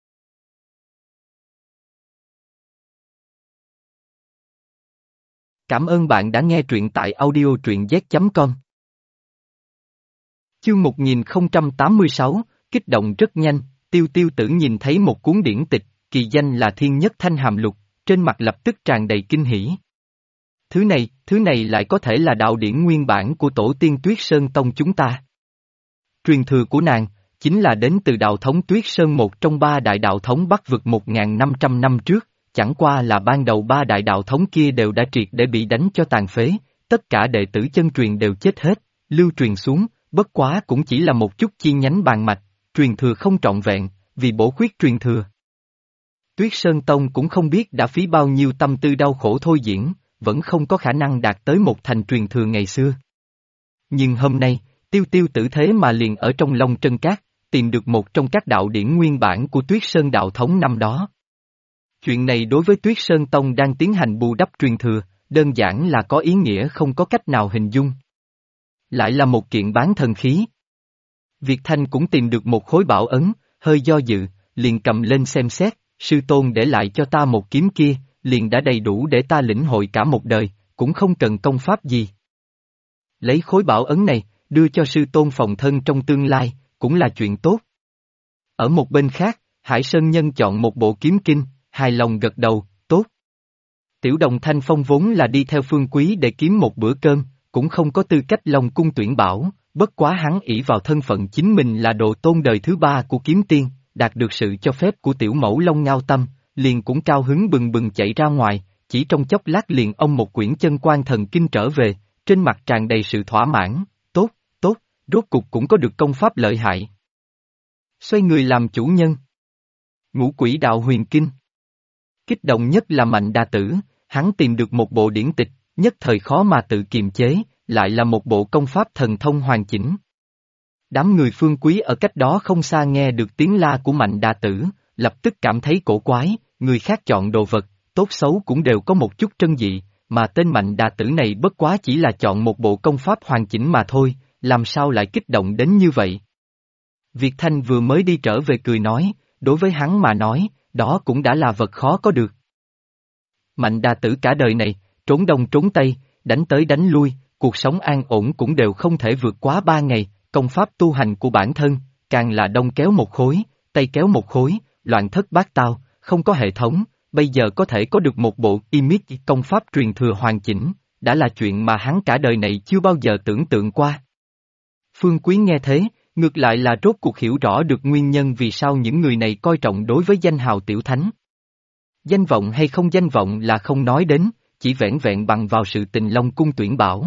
Cảm ơn bạn đã nghe truyện tại audio truyện z.com. Chương 1086, kích động rất nhanh, Tiêu Tiêu Tử nhìn thấy một cuốn điển tịch, kỳ danh là Thiên Nhất Thanh Hàm Lục, trên mặt lập tức tràn đầy kinh hỉ. Thứ này lại có thể là đạo điển nguyên bản của tổ tiên Tuyết Sơn Tông chúng ta. Truyền thừa của nàng, chính là đến từ đạo thống Tuyết Sơn, một trong ba đại đạo thống Bắc vực 1.500 năm trước, chẳng qua là ban đầu ba đại đạo thống kia đều đã triệt để bị đánh cho tàn phế, tất cả đệ tử chân truyền đều chết hết, lưu truyền xuống, bất quá cũng chỉ là một chút chi nhánh bàn mạch, truyền thừa không trọn vẹn, vì bổ khuyết truyền thừa. Tuyết Sơn Tông cũng không biết đã phí bao nhiêu tâm tư đau khổ thôi diễn, vẫn không có khả năng đạt tới một thành truyền thừa ngày xưa. Nhưng hôm nay, Tiêu Tiêu Tử thế mà liền ở trong Long Trân Các, tìm được một trong các đạo điển nguyên bản của Tuyết Sơn đạo thống năm đó. Chuyện này đối với Tuyết Sơn Tông đang tiến hành bù đắp truyền thừa, đơn giản là có ý nghĩa không có cách nào hình dung. Lại là một kiện bán thần khí. Việt Thanh cũng tìm được một khối bảo ấn, hơi do dự, liền cầm lên xem xét, sư tôn để lại cho ta một kiếm kia, liền đã đầy đủ để ta lĩnh hội cả một đời, cũng không cần công pháp gì. Lấy khối bảo ấn này, đưa cho sư tôn phòng thân trong tương lai, cũng là chuyện tốt. Ở một bên khác, Hải Sơn Nhân chọn một bộ kiếm kinh, hài lòng gật đầu, tốt. Tiểu Đồng Thanh Phong vốn là đi theo Phương Quý để kiếm một bữa cơm, cũng không có tư cách Long Cung tuyển bảo, bất quá hắn ỷ vào thân phận chính mình là độ tôn đời thứ ba của kiếm tiên, đạt được sự cho phép của tiểu mẫu Long Ngao Tâm, liền cũng cao hứng bừng bừng chạy ra ngoài, chỉ trong chốc lát liền ông một quyển chân quan thần kinh trở về, trên mặt tràn đầy sự thỏa mãn, tốt, rốt cục cũng có được công pháp lợi hại. Xoay người làm chủ nhân. Ngũ Quỷ Đạo Huyền Kinh. Kích động nhất là Mạnh Đa Tử, hắn tìm được một bộ điển tịch, nhất thời khó mà tự kiềm chế, lại là một bộ công pháp thần thông hoàn chỉnh. Đám người Phương Quý ở cách đó không xa nghe được tiếng la của Mạnh Đa Tử, lập tức cảm thấy cổ quái, người khác chọn đồ vật, tốt xấu cũng đều có một chút trân dị, mà tên Mạnh Đa Tử này bất quá chỉ là chọn một bộ công pháp hoàn chỉnh mà thôi, làm sao lại kích động đến như vậy? Việt Thanh vừa mới đi trở về cười nói, đối với hắn mà nói, đó cũng đã là vật khó có được. Mạnh Đa Tử cả đời này, trốn đông trốn tây, đánh tới đánh lui, cuộc sống an ổn cũng đều không thể vượt quá 3 ngày, công pháp tu hành của bản thân, càng là đông kéo một khối, tây kéo một khối, loạn thất bát tao, không có hệ thống, bây giờ có thể có được một bộ imit công pháp truyền thừa hoàn chỉnh, đã là chuyện mà hắn cả đời này chưa bao giờ tưởng tượng qua. Phương Quý nghe thế, ngược lại là rốt cuộc hiểu rõ được nguyên nhân vì sao những người này coi trọng đối với danh hào tiểu thánh. Danh vọng hay không danh vọng là không nói đến, chỉ vẻn vẹn bằng vào sự tình Long Cung tuyển bảo.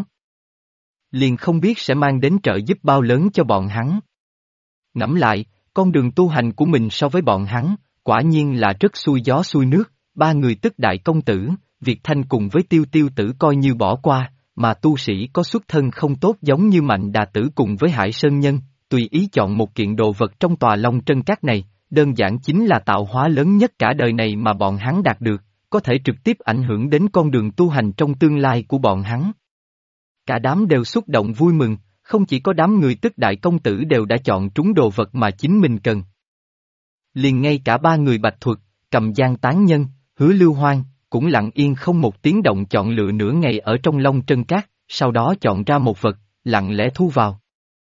Liền không biết sẽ mang đến trợ giúp bao lớn cho bọn hắn. Ngẫm lại, con đường tu hành của mình so với bọn hắn, quả nhiên là rất xuôi gió xuôi nước, ba người tức đại công tử, Việt Thanh cùng với Tiêu Tiêu Tử coi như bỏ qua, mà tu sĩ có xuất thân không tốt giống như Mạnh Đà Tử cùng với Hải Sơn Nhân, tùy ý chọn một kiện đồ vật trong tòa Long Trân Các này, đơn giản chính là tạo hóa lớn nhất cả đời này mà bọn hắn đạt được, có thể trực tiếp ảnh hưởng đến con đường tu hành trong tương lai của bọn hắn. Cả đám đều xúc động vui mừng, không chỉ có đám người tức đại công tử đều đã chọn trúng đồ vật mà chính mình cần. Liền ngay cả ba người Bạch Thuật, Cầm Giang Tán Nhân, Hứa Lưu Hoang, cũng lặng yên không một tiếng động chọn lựa nửa ngày ở trong Long Trân Các, sau đó chọn ra một vật, lặng lẽ thu vào.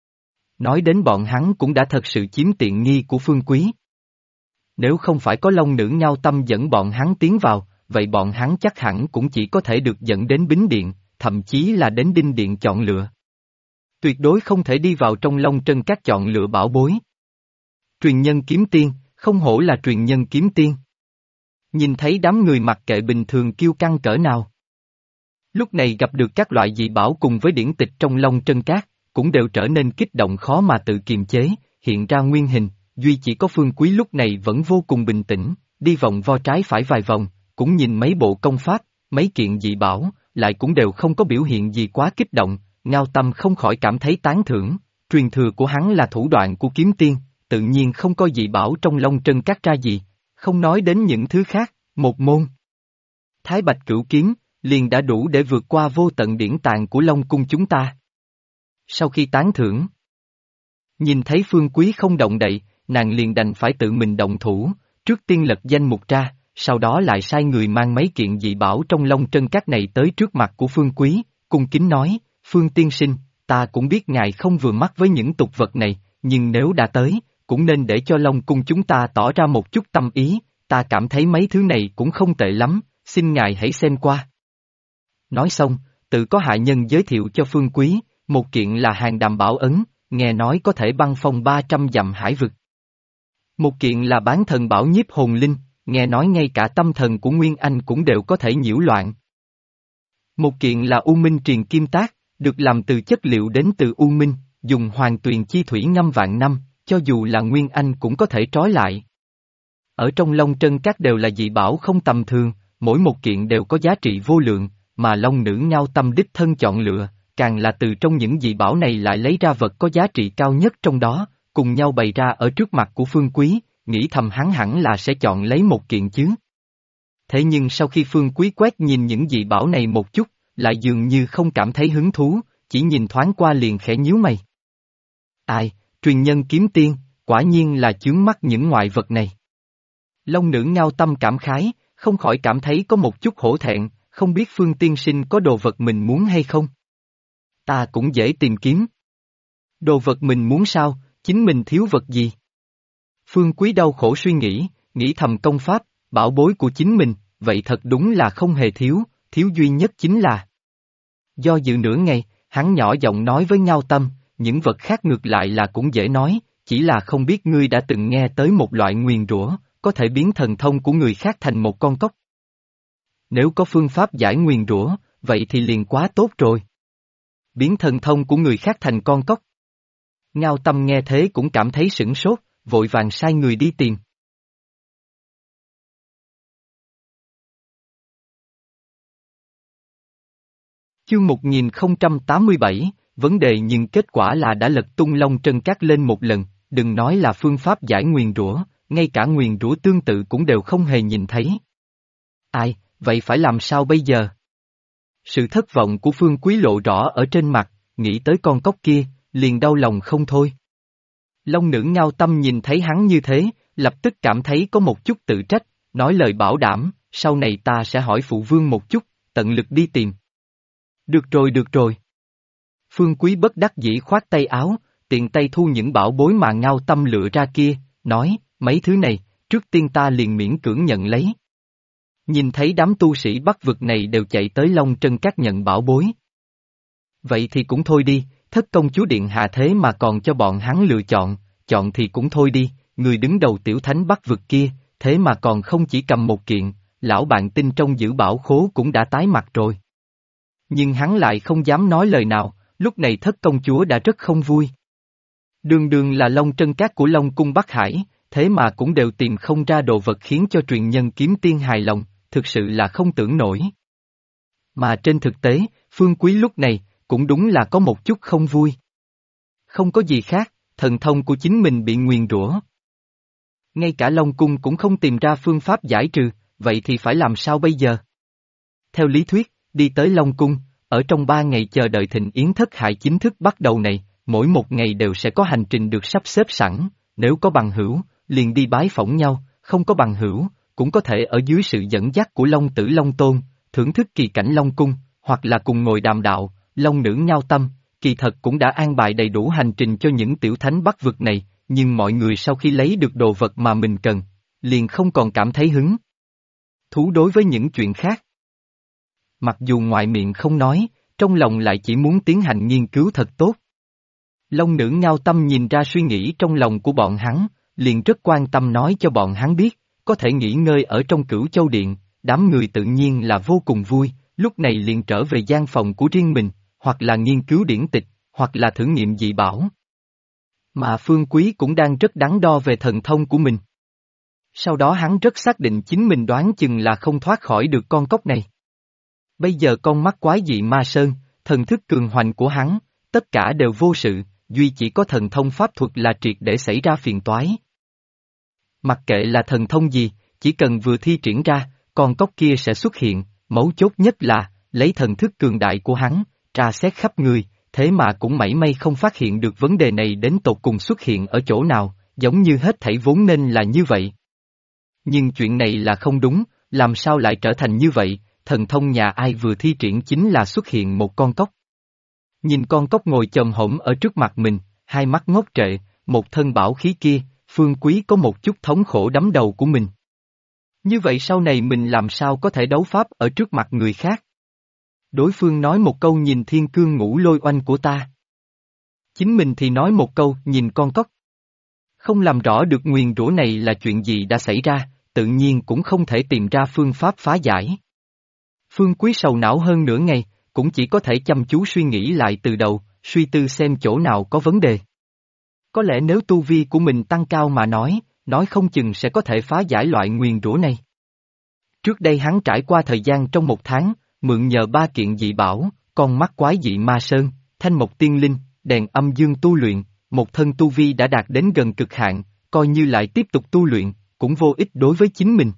Nói đến bọn hắn cũng đã thật sự chiếm tiện nghi của Phương Quý. Nếu không phải có Long Nữ Ngao Tâm dẫn bọn hắn tiến vào, vậy bọn hắn chắc hẳn cũng chỉ có thể được dẫn đến Bính Điện, thậm chí là đến Đinh Điện chọn lựa. Tuyệt đối không thể đi vào trong Long Trân Các chọn lựa bảo bối. Truyền nhân kiếm tiên, không hổ là truyền nhân kiếm tiên. Nhìn thấy đám người mặc kệ bình thường kiêu căng cỡ nào. Lúc này gặp được các loại dị bảo cùng với điển tịch trong Long Trân Các, cũng đều trở nên kích động khó mà tự kiềm chế, hiện ra nguyên hình, duy chỉ có Phương Quý lúc này vẫn vô cùng bình tĩnh, đi vòng vo trái phải vài vòng, cũng nhìn mấy bộ công pháp, mấy kiện dị bảo, lại cũng đều không có biểu hiện gì quá kích động, Ngao Tâm không khỏi cảm thấy tán thưởng, truyền thừa của hắn là thủ đoạn của kiếm tiên, tự nhiên không có dị bảo trong Long Trân Các ra gì, không nói đến những thứ khác, một môn. Thái Bạch Cửu Kiếm, liền đã đủ để vượt qua vô tận điển tàng của Long Cung chúng ta. Sau khi tán thưởng, nhìn thấy Phương Quý không động đậy, nàng liền đành phải tự mình động thủ, trước tiên lật danh mục ra, sau đó lại sai người mang mấy kiện dị bảo trong Long Trân Các này tới trước mặt của Phương Quý, cung kính nói, Phương tiên sinh, ta cũng biết ngài không vừa mắt với những tục vật này, nhưng nếu đã tới, cũng nên để cho Long Cung chúng ta tỏ ra một chút tâm ý, ta cảm thấy mấy thứ này cũng không tệ lắm, xin ngài hãy xem qua. Nói xong, tự có hạ nhân giới thiệu cho Phương Quý, một kiện là hàng đàm bảo ấn, nghe nói có thể băng phong 300 dặm hải vực. Một kiện là bán thần bảo nhiếp hồn linh, nghe nói ngay cả tâm thần của Nguyên Anh cũng đều có thể nhiễu loạn. Một kiện là U Minh Triền Kim Tác, được làm từ chất liệu đến từ U Minh, dùng hoàng tuyền chi thủy ngâm vạn năm, cho dù là Nguyên Anh cũng có thể trói lại. Ở trong Long Trân Các đều là dị bảo không tầm thường, mỗi một kiện đều có giá trị vô lượng, mà Long Nữ Ngao Tâm đích thân chọn lựa, càng là từ trong những dị bảo này lại lấy ra vật có giá trị cao nhất trong đó, cùng nhau bày ra ở trước mặt của Phương Quý, nghĩ thầm hắn hẳn là sẽ chọn lấy một kiện chứ. Thế nhưng sau khi Phương Quý quét nhìn những dị bảo này một chút, lại dường như không cảm thấy hứng thú, chỉ nhìn thoáng qua liền khẽ nhíu mày. Ai, truyền nhân kiếm tiên, quả nhiên là chướng mắt những ngoại vật này. Long Nữ Ngao Tâm cảm khái, không khỏi cảm thấy có một chút hổ thẹn, không biết Phương tiên sinh có đồ vật mình muốn hay không. Ta cũng dễ tìm kiếm. Đồ vật mình muốn sao, chính mình thiếu vật gì? Phương Quý đau khổ suy nghĩ thầm công pháp, bảo bối của chính mình, vậy thật đúng là không hề thiếu, thiếu duy nhất chính là. Do dự nửa ngày, hắn nhỏ giọng nói với Ngao Tâm, những vật khác ngược lại là cũng dễ nói, chỉ là không biết ngươi đã từng nghe tới một loại nguyền rủa, có thể biến thần thông của người khác thành một con cóc. Nếu có phương pháp giải nguyền rủa, vậy thì liền quá tốt rồi. Biến thần thông của người khác thành con cóc. Ngao Tâm nghe thế cũng cảm thấy sửng sốt, vội vàng sai người đi tìm. Chương 1087, vấn đề nhưng kết quả là đã lật tung Long Trân Các lên một lần, đừng nói là phương pháp giải nguyền rủa, ngay cả nguyền rủa tương tự cũng đều không hề nhìn thấy. Ai, vậy phải làm sao bây giờ? Sự thất vọng của Phương Quý lộ rõ ở trên mặt, nghĩ tới con cóc kia, liền đau lòng không thôi. Long Nữ Ngao Tâm nhìn thấy hắn như thế, lập tức cảm thấy có một chút tự trách, nói lời bảo đảm, sau này ta sẽ hỏi phụ vương một chút, tận lực đi tìm. Được rồi. Phương Quý bất đắc dĩ khoát tay áo, tiện tay thu những bảo bối mà Ngao Tâm lựa ra kia, nói, mấy thứ này, trước tiên ta liền miễn cưỡng nhận lấy. Nhìn thấy đám tu sĩ Bắc vực này đều chạy tới Long Trân Các nhận bảo bối. Vậy thì cũng thôi đi, thất công chúa điện hạ thế mà còn cho bọn hắn lựa chọn, chọn thì cũng thôi đi, người đứng đầu tiểu thánh Bắc vực kia, thế mà còn không chỉ cầm một kiện, lão bạn tin trong giữ bảo khố cũng đã tái mặt rồi. Nhưng hắn lại không dám nói lời nào, lúc này thất công chúa đã rất không vui. Đường đường là Long Trân Các của Long Cung Bắc Hải, thế mà cũng đều tìm không ra đồ vật khiến cho truyền nhân kiếm tiên hài lòng, thực sự là không tưởng nổi. Mà trên thực tế, Phương Quý lúc này, cũng đúng là có một chút không vui. Không có gì khác, thần thông của chính mình bị nguyền rủa. Ngay cả Long Cung cũng không tìm ra phương pháp giải trừ, vậy thì phải làm sao bây giờ? Theo lý thuyết, đi tới Long Cung, ở trong 3 ngày chờ đợi thịnh yến thất hại chính thức bắt đầu này, mỗi một ngày đều sẽ có hành trình được sắp xếp sẵn, nếu có bằng hữu, liền đi bái phỏng nhau, không có bằng hữu, cũng có thể ở dưới sự dẫn dắt của Long Tử Long Tôn, thưởng thức kỳ cảnh Long Cung, hoặc là cùng ngồi đàm đạo. Long Nữ Ngao Tâm, kỳ thật cũng đã an bài đầy đủ hành trình cho những tiểu thánh Bắc vực này, nhưng mọi người sau khi lấy được đồ vật mà mình cần, liền không còn cảm thấy hứng thú đối với những chuyện khác. Mặc dù ngoại miệng không nói, trong lòng lại chỉ muốn tiến hành nghiên cứu thật tốt. Long Nữ Ngao Tâm nhìn ra suy nghĩ trong lòng của bọn hắn, liền rất quan tâm nói cho bọn hắn biết, có thể nghỉ ngơi ở trong Cửu Châu Điện, đám người tự nhiên là vô cùng vui, lúc này liền trở về gian phòng của riêng mình, hoặc là nghiên cứu điển tịch, hoặc là thử nghiệm dị bảo. Mà Phương Quý cũng đang rất đắn đo về thần thông của mình. Sau đó hắn rất xác định chính mình đoán chừng là không thoát khỏi được con cóc này. Bây giờ con mắt quái dị ma sơn, thần thức cường hoành của hắn, tất cả đều vô sự, duy chỉ có thần thông pháp thuật là triệt để xảy ra phiền toái. Mặc kệ là thần thông gì, chỉ cần vừa thi triển ra, con cóc kia sẽ xuất hiện, mấu chốt nhất là, lấy thần thức cường đại của hắn, tra xét khắp người, thế mà cũng mảy may không phát hiện được vấn đề này đến tột cùng xuất hiện ở chỗ nào, giống như hết thảy vốn nên là như vậy. Nhưng chuyện này là không đúng, làm sao lại trở thành như vậy, thần thông nhà ai vừa thi triển chính là xuất hiện một con cóc. Nhìn con cóc ngồi chồm hổm ở trước mặt mình, hai mắt ngốc trệ, một thân bảo khí kia, Phương Quý có một chút thống khổ đắm đầu của mình. Như vậy sau này mình làm sao có thể đấu pháp ở trước mặt người khác? Đối phương nói một câu nhìn thiên cương ngũ lôi oanh của ta. Chính mình thì nói một câu nhìn con cóc. Không làm rõ được nguyền rủa này là chuyện gì đã xảy ra, tự nhiên cũng không thể tìm ra phương pháp phá giải. Phương Quý sầu não hơn nửa ngày, cũng chỉ có thể chăm chú suy nghĩ lại từ đầu, suy tư xem chỗ nào có vấn đề. Có lẽ nếu tu vi của mình tăng cao mà nói không chừng sẽ có thể phá giải loại nguyền rủa này. Trước đây hắn trải qua thời gian trong một tháng, mượn nhờ 3 kiện dị bảo, con mắt quái dị ma sơn, thanh mộc tiên linh, đèn âm dương tu luyện, một thân tu vi đã đạt đến gần cực hạn, coi như lại tiếp tục tu luyện, cũng vô ích đối với chính mình.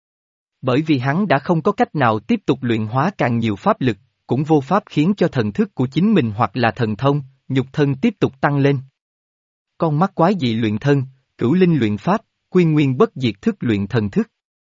Bởi vì hắn đã không có cách nào tiếp tục luyện hóa càng nhiều pháp lực, cũng vô pháp khiến cho thần thức của chính mình hoặc là thần thông, nhục thân tiếp tục tăng lên. Con mắt quái dị luyện thân, cửu linh luyện pháp, quy nguyên bất diệt thức luyện thần thức.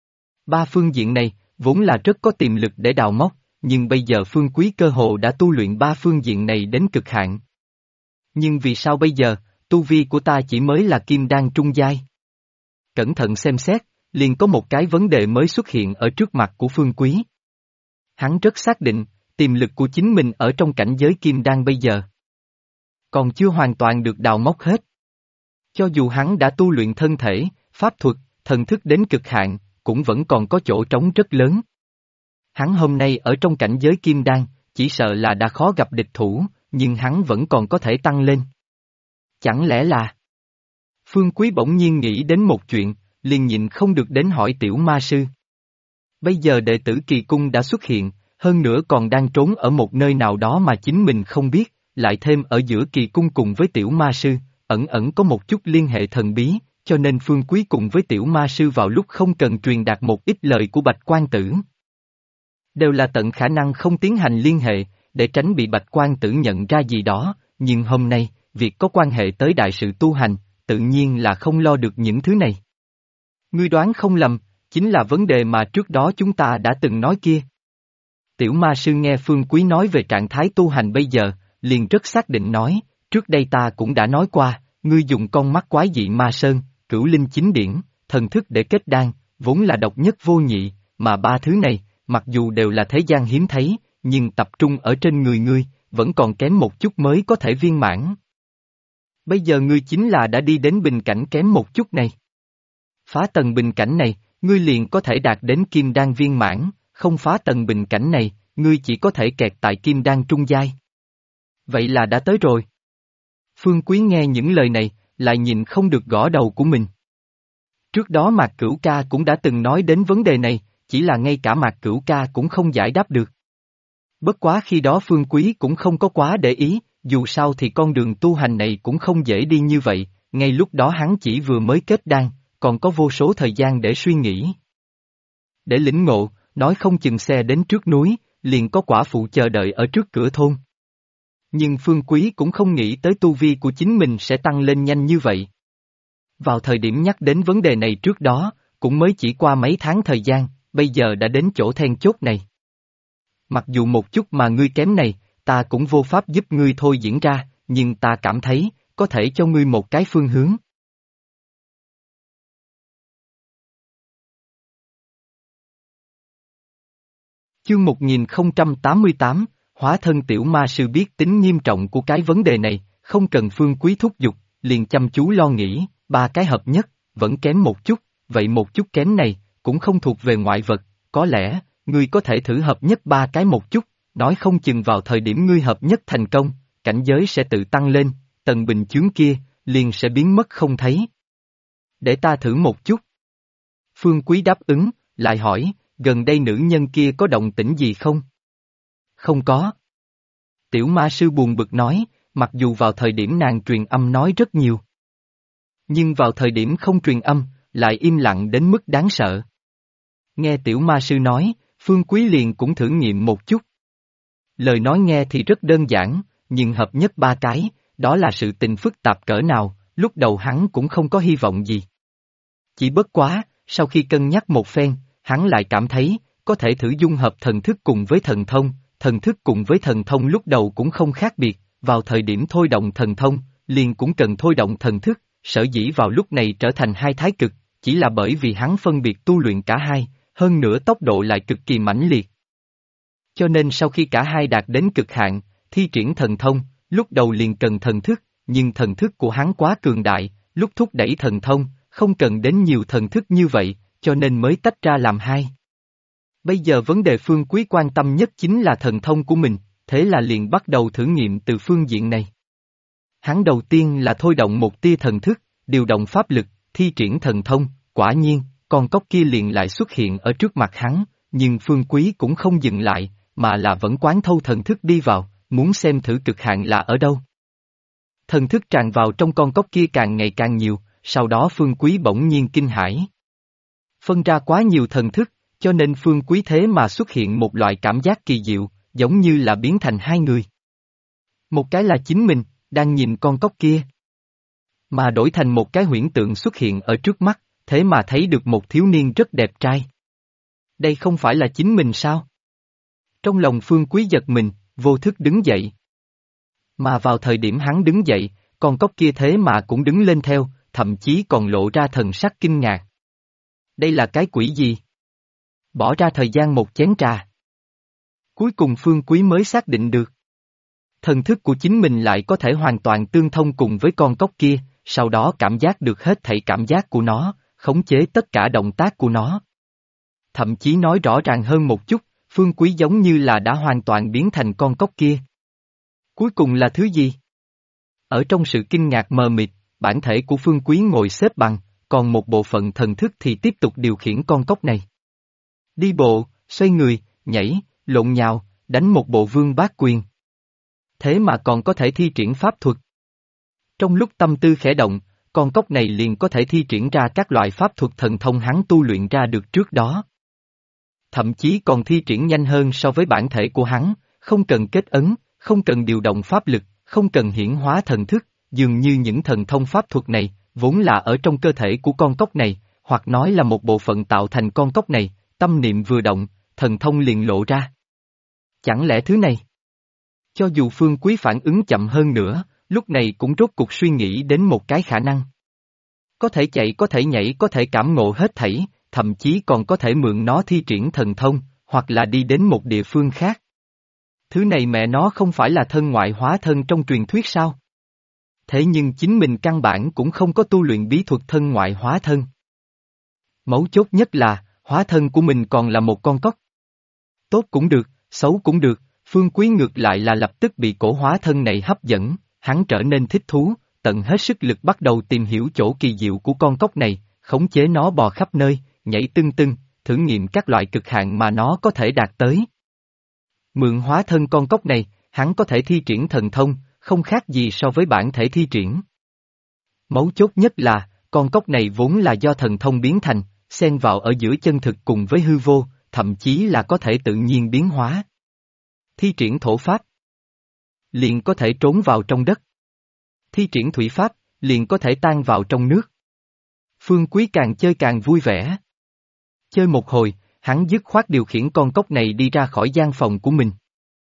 3 phương diện này, vốn là rất có tiềm lực để đào móc, nhưng bây giờ Phương Quý cơ hồ đã tu luyện 3 phương diện này đến cực hạn. Nhưng vì sao bây giờ, tu vi của ta chỉ mới là kim đan trung giai? Cẩn thận xem xét, liền có một cái vấn đề mới xuất hiện ở trước mặt của Phương Quý. Hắn rất xác định, tiềm lực của chính mình ở trong cảnh giới kim đan bây giờ còn chưa hoàn toàn được đào móc hết. Cho dù hắn đã tu luyện thân thể, pháp thuật, thần thức đến cực hạn, cũng vẫn còn có chỗ trống rất lớn. Hắn hôm nay ở trong cảnh giới kim đan, chỉ sợ là đã khó gặp địch thủ, nhưng hắn vẫn còn có thể tăng lên. Chẳng lẽ là... Phương Quý bỗng nhiên nghĩ đến một chuyện, liền nhịn không được đến hỏi tiểu ma sư. Bây giờ đệ tử kỳ cung đã xuất hiện, hơn nữa còn đang trốn ở một nơi nào đó mà chính mình không biết, lại thêm ở giữa kỳ cung cùng với tiểu ma sư, ẩn ẩn có một chút liên hệ thần bí, cho nên Phương Quý cùng với tiểu ma sư vào lúc không cần truyền đạt một ít lời của Bạch Quan Tử. Đều là tận khả năng không tiến hành liên hệ, để tránh bị Bạch Quan Tử nhận ra gì đó, nhưng hôm nay, việc có quan hệ tới đại sự tu hành, tự nhiên là không lo được những thứ này. Ngươi đoán không lầm, chính là vấn đề mà trước đó chúng ta đã từng nói kia. Tiểu ma sư nghe Phương Quý nói về trạng thái tu hành bây giờ, liền rất xác định nói, trước đây ta cũng đã nói qua, ngươi dùng con mắt quái dị ma sơn, cửu linh chính điển, thần thức để kết đan, vốn là độc nhất vô nhị, mà 3 thứ này, mặc dù đều là thế gian hiếm thấy, nhưng tập trung ở trên người ngươi, vẫn còn kém một chút mới có thể viên mãn. Bây giờ ngươi chính là đã đi đến bình cảnh kém một chút này. Phá tầng bình cảnh này, ngươi liền có thể đạt đến kim đan viên mãn, không phá tầng bình cảnh này, ngươi chỉ có thể kẹt tại kim đan trung giai. Vậy là đã tới rồi. Phương Quý nghe những lời này, lại nhìn không được gõ đầu của mình. Trước đó Mạc Cửu Ca cũng đã từng nói đến vấn đề này, chỉ là ngay cả Mạc Cửu Ca cũng không giải đáp được. Bất quá khi đó Phương Quý cũng không có quá để ý, dù sao thì con đường tu hành này cũng không dễ đi như vậy, ngay lúc đó hắn chỉ vừa mới kết đan, còn có vô số thời gian để suy nghĩ. Để lĩnh ngộ, nói không chừng xe đến trước núi, liền có quả phụ chờ đợi ở trước cửa thôn. Nhưng Phương Quý cũng không nghĩ tới tu vi của chính mình sẽ tăng lên nhanh như vậy. Vào thời điểm nhắc đến vấn đề này trước đó, cũng mới chỉ qua mấy tháng thời gian, bây giờ đã đến chỗ then chốt này. Mặc dù một chút mà ngươi kém này, ta cũng vô pháp giúp ngươi thôi diễn ra, nhưng ta cảm thấy, có thể cho ngươi một cái phương hướng. Chương 1088, hóa thân tiểu ma sư biết tính nghiêm trọng của cái vấn đề này, không cần Phương Quý thúc giục, liền chăm chú lo nghĩ, 3 cái hợp nhất, vẫn kém một chút, vậy một chút kém này, cũng không thuộc về ngoại vật, có lẽ, ngươi có thể thử hợp nhất 3 cái một chút, nói không chừng vào thời điểm ngươi hợp nhất thành công, cảnh giới sẽ tự tăng lên, tầng bình chướng kia, liền sẽ biến mất không thấy. Để ta thử một chút. Phương Quý đáp ứng, lại hỏi, gần đây nữ nhân kia có động tĩnh gì không? Không có. Tiểu ma sư buồn bực nói, mặc dù vào thời điểm nàng truyền âm nói rất nhiều. Nhưng vào thời điểm không truyền âm, lại im lặng đến mức đáng sợ. Nghe tiểu ma sư nói, Phương Quý liền cũng thử nghiệm một chút. Lời nói nghe thì rất đơn giản, nhưng hợp nhất ba cái, đó là sự tình phức tạp cỡ nào, lúc đầu hắn cũng không có hy vọng gì. Chỉ bất quá, sau khi cân nhắc một phen, hắn lại cảm thấy, có thể thử dung hợp thần thức cùng với thần thức cùng với thần thông lúc đầu cũng không khác biệt, vào thời điểm thôi động thần thông, liền cũng cần thôi động thần thức, sở dĩ vào lúc này trở thành hai thái cực, chỉ là bởi vì hắn phân biệt tu luyện cả hai, hơn nữa tốc độ lại cực kỳ mãnh liệt. Cho nên sau khi cả hai đạt đến cực hạn, thi triển thần thông, lúc đầu liền cần thần thức, nhưng thần thức của hắn quá cường đại, lúc thúc đẩy thần thông, không cần đến nhiều thần thức như vậy, cho nên mới tách ra làm hai. Bây giờ vấn đề Phương Quý quan tâm nhất chính là thần thông của mình, thế là liền bắt đầu thử nghiệm từ phương diện này. Hắn đầu tiên là thôi động một tia thần thức, điều động pháp lực, thi triển thần thông, quả nhiên, con cóc kia liền lại xuất hiện ở trước mặt hắn, nhưng Phương Quý cũng không dừng lại, mà là vẫn quán thâu thần thức đi vào, muốn xem thử cực hạn là ở đâu. Thần thức tràn vào trong con cóc kia càng ngày càng nhiều, sau đó Phương Quý bỗng nhiên kinh hãi. Phân ra quá nhiều thần thức, cho nên Phương Quý thế mà xuất hiện một loại cảm giác kỳ diệu, giống như là biến thành hai người. Một cái là chính mình, đang nhìn con cóc kia. Mà đổi thành một cái huyễn tượng xuất hiện ở trước mắt, thế mà thấy được một thiếu niên rất đẹp trai. Đây không phải là chính mình sao? Trong lòng Phương Quý giật mình, vô thức đứng dậy. Mà vào thời điểm hắn đứng dậy, con cóc kia thế mà cũng đứng lên theo, thậm chí còn lộ ra thần sắc kinh ngạc. Đây là cái quỷ gì? Bỏ ra thời gian một chén trà. Cuối cùng Phương Quý mới xác định được. Thần thức của chính mình lại có thể hoàn toàn tương thông cùng với con cóc kia, sau đó cảm giác được hết thảy cảm giác của nó, khống chế tất cả động tác của nó. Thậm chí nói rõ ràng hơn một chút, Phương Quý giống như là đã hoàn toàn biến thành con cóc kia. Cuối cùng là thứ gì? Ở trong sự kinh ngạc mờ mịt, bản thể của Phương Quý ngồi xếp bằng, còn một bộ phận thần thức thì tiếp tục điều khiển con cóc này. Đi bộ, xoay người, nhảy, lộn nhào, đánh một bộ vương bát quyền. Thế mà còn có thể thi triển pháp thuật. Trong lúc tâm tư khẽ động, con cóc này liền có thể thi triển ra các loại pháp thuật thần thông hắn tu luyện ra được trước đó. Thậm chí còn thi triển nhanh hơn so với bản thể của hắn, không cần kết ấn, không cần điều động pháp lực, không cần hiển hóa thần thức, dường như những thần thông pháp thuật này, vốn là ở trong cơ thể của con cóc này, hoặc nói là một bộ phận tạo thành con cóc này, tâm niệm vừa động, thần thông liền lộ ra. Chẳng lẽ thứ này? Cho dù Phương Quý phản ứng chậm hơn nữa, lúc này cũng rốt cuộc suy nghĩ đến một cái khả năng. Có thể chạy, có thể nhảy, có thể cảm ngộ hết thảy, thậm chí còn có thể mượn nó thi triển thần thông, hoặc là đi đến một địa phương khác. Thứ này mẹ nó không phải là thân ngoại hóa thân trong truyền thuyết sao? Thế nhưng chính mình căn bản cũng không có tu luyện bí thuật thân ngoại hóa thân. Mấu chốt nhất là, hóa thân của mình còn là một con cóc. Tốt cũng được, xấu cũng được, Phương Quý ngược lại là lập tức bị cổ hóa thân này hấp dẫn, hắn trở nên thích thú, tận hết sức lực bắt đầu tìm hiểu chỗ kỳ diệu của con cóc này, khống chế nó bò khắp nơi, nhảy tưng tưng, thử nghiệm các loại cực hạn mà nó có thể đạt tới. Mượn hóa thân con cóc này, hắn có thể thi triển thần thông, không khác gì so với bản thể thi triển. Mấu chốt nhất là, con cóc này vốn là do thần thông biến thành, xen vào ở giữa chân thực cùng với hư vô, thậm chí là có thể tự nhiên biến hóa. Thi triển thổ pháp, liền có thể trốn vào trong đất. Thi triển thủy pháp, liền có thể tan vào trong nước. Phương Quý càng chơi càng vui vẻ. Chơi một hồi, hắn dứt khoát điều khiển con cóc này đi ra khỏi gian phòng của mình.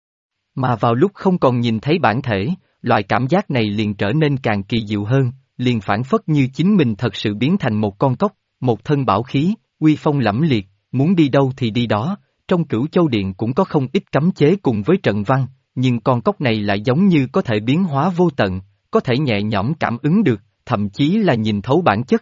Mà vào lúc không còn nhìn thấy bản thể, loại cảm giác này liền trở nên càng kỳ diệu hơn, liền phản phất như chính mình thật sự biến thành một con cóc, một thân bảo khí, uy phong lẫm liệt, muốn đi đâu thì đi đó, trong Cửu Châu Điện cũng có không ít cấm chế cùng với trận văn, nhưng con cóc này lại giống như có thể biến hóa vô tận, có thể nhẹ nhõm cảm ứng được, thậm chí là nhìn thấu bản chất.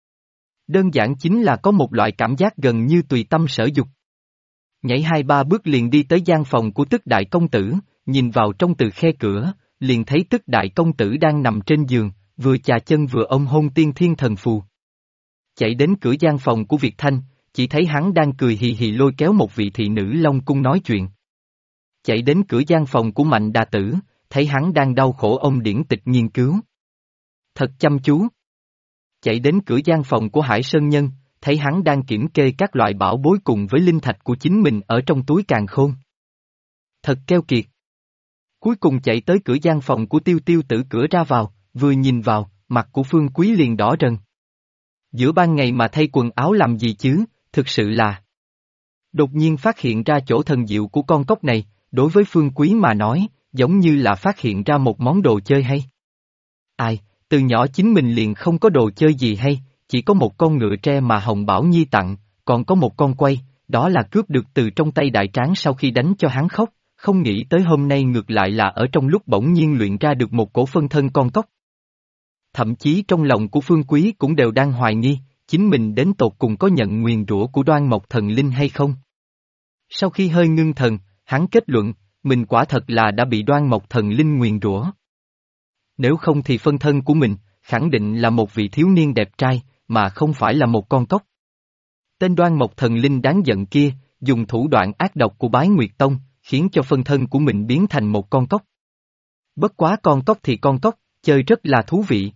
Đơn giản chính là có một loại cảm giác gần như tùy tâm sở dục. Nhảy 2-3 bước liền đi tới gian phòng của Tức Đại Công Tử, nhìn vào trong từ khe cửa, liền thấy Tức đại công tử đang nằm trên giường, vừa chà chân vừa ôm hôn tiên thiên thần phù. Chạy đến cửa gian phòng của Việt Thanh, chỉ thấy hắn đang cười hì hì lôi kéo một vị thị nữ Long Cung nói chuyện. Chạy đến cửa gian phòng của Mạnh Đà Tử, thấy hắn đang đau khổ ôm điển tịch nghiên cứu. Thật chăm chú. Chạy đến cửa gian phòng của Hải Sơn Nhân, thấy hắn đang kiểm kê các loại bảo bối cùng với linh thạch của chính mình ở trong túi càn khôn. Thật keo kiệt. Cuối cùng chạy tới cửa gian phòng của Tiêu Tiêu Tử cửa ra vào, vừa nhìn vào, mặt của Phương Quý liền đỏ rần. Giữa ban ngày mà thay quần áo làm gì chứ, thực sự là... Đột nhiên phát hiện ra chỗ thần diệu của con cốc này, đối với Phương Quý mà nói, giống như là phát hiện ra một món đồ chơi hay. Ai, từ nhỏ chính mình liền không có đồ chơi gì hay, chỉ có một con ngựa tre mà Hồng Bảo Nhi tặng, còn có một con quay, đó là cướp được từ trong tay đại tráng sau khi đánh cho hắn khóc, không nghĩ tới hôm nay ngược lại là ở trong lúc bỗng nhiên luyện ra được một cổ phân thân con cốc. Thậm chí trong lòng của Phương Quý cũng đều đang hoài nghi, chính mình đến tột cùng có nhận nguyền rủa của Đoan Mộc Thần Linh hay không. Sau khi hơi ngưng thần, hắn kết luận, mình quả thật là đã bị Đoan Mộc Thần Linh nguyền rủa. Nếu không thì phân thân của mình, khẳng định là một vị thiếu niên đẹp trai, mà không phải là một con cốc. Tên Đoan Mộc Thần Linh đáng giận kia, dùng thủ đoạn ác độc của Bái Nguyệt Tông, khiến cho phân thân của mình biến thành một con cốc. Bất quá con cốc thì con cốc, chơi rất là thú vị.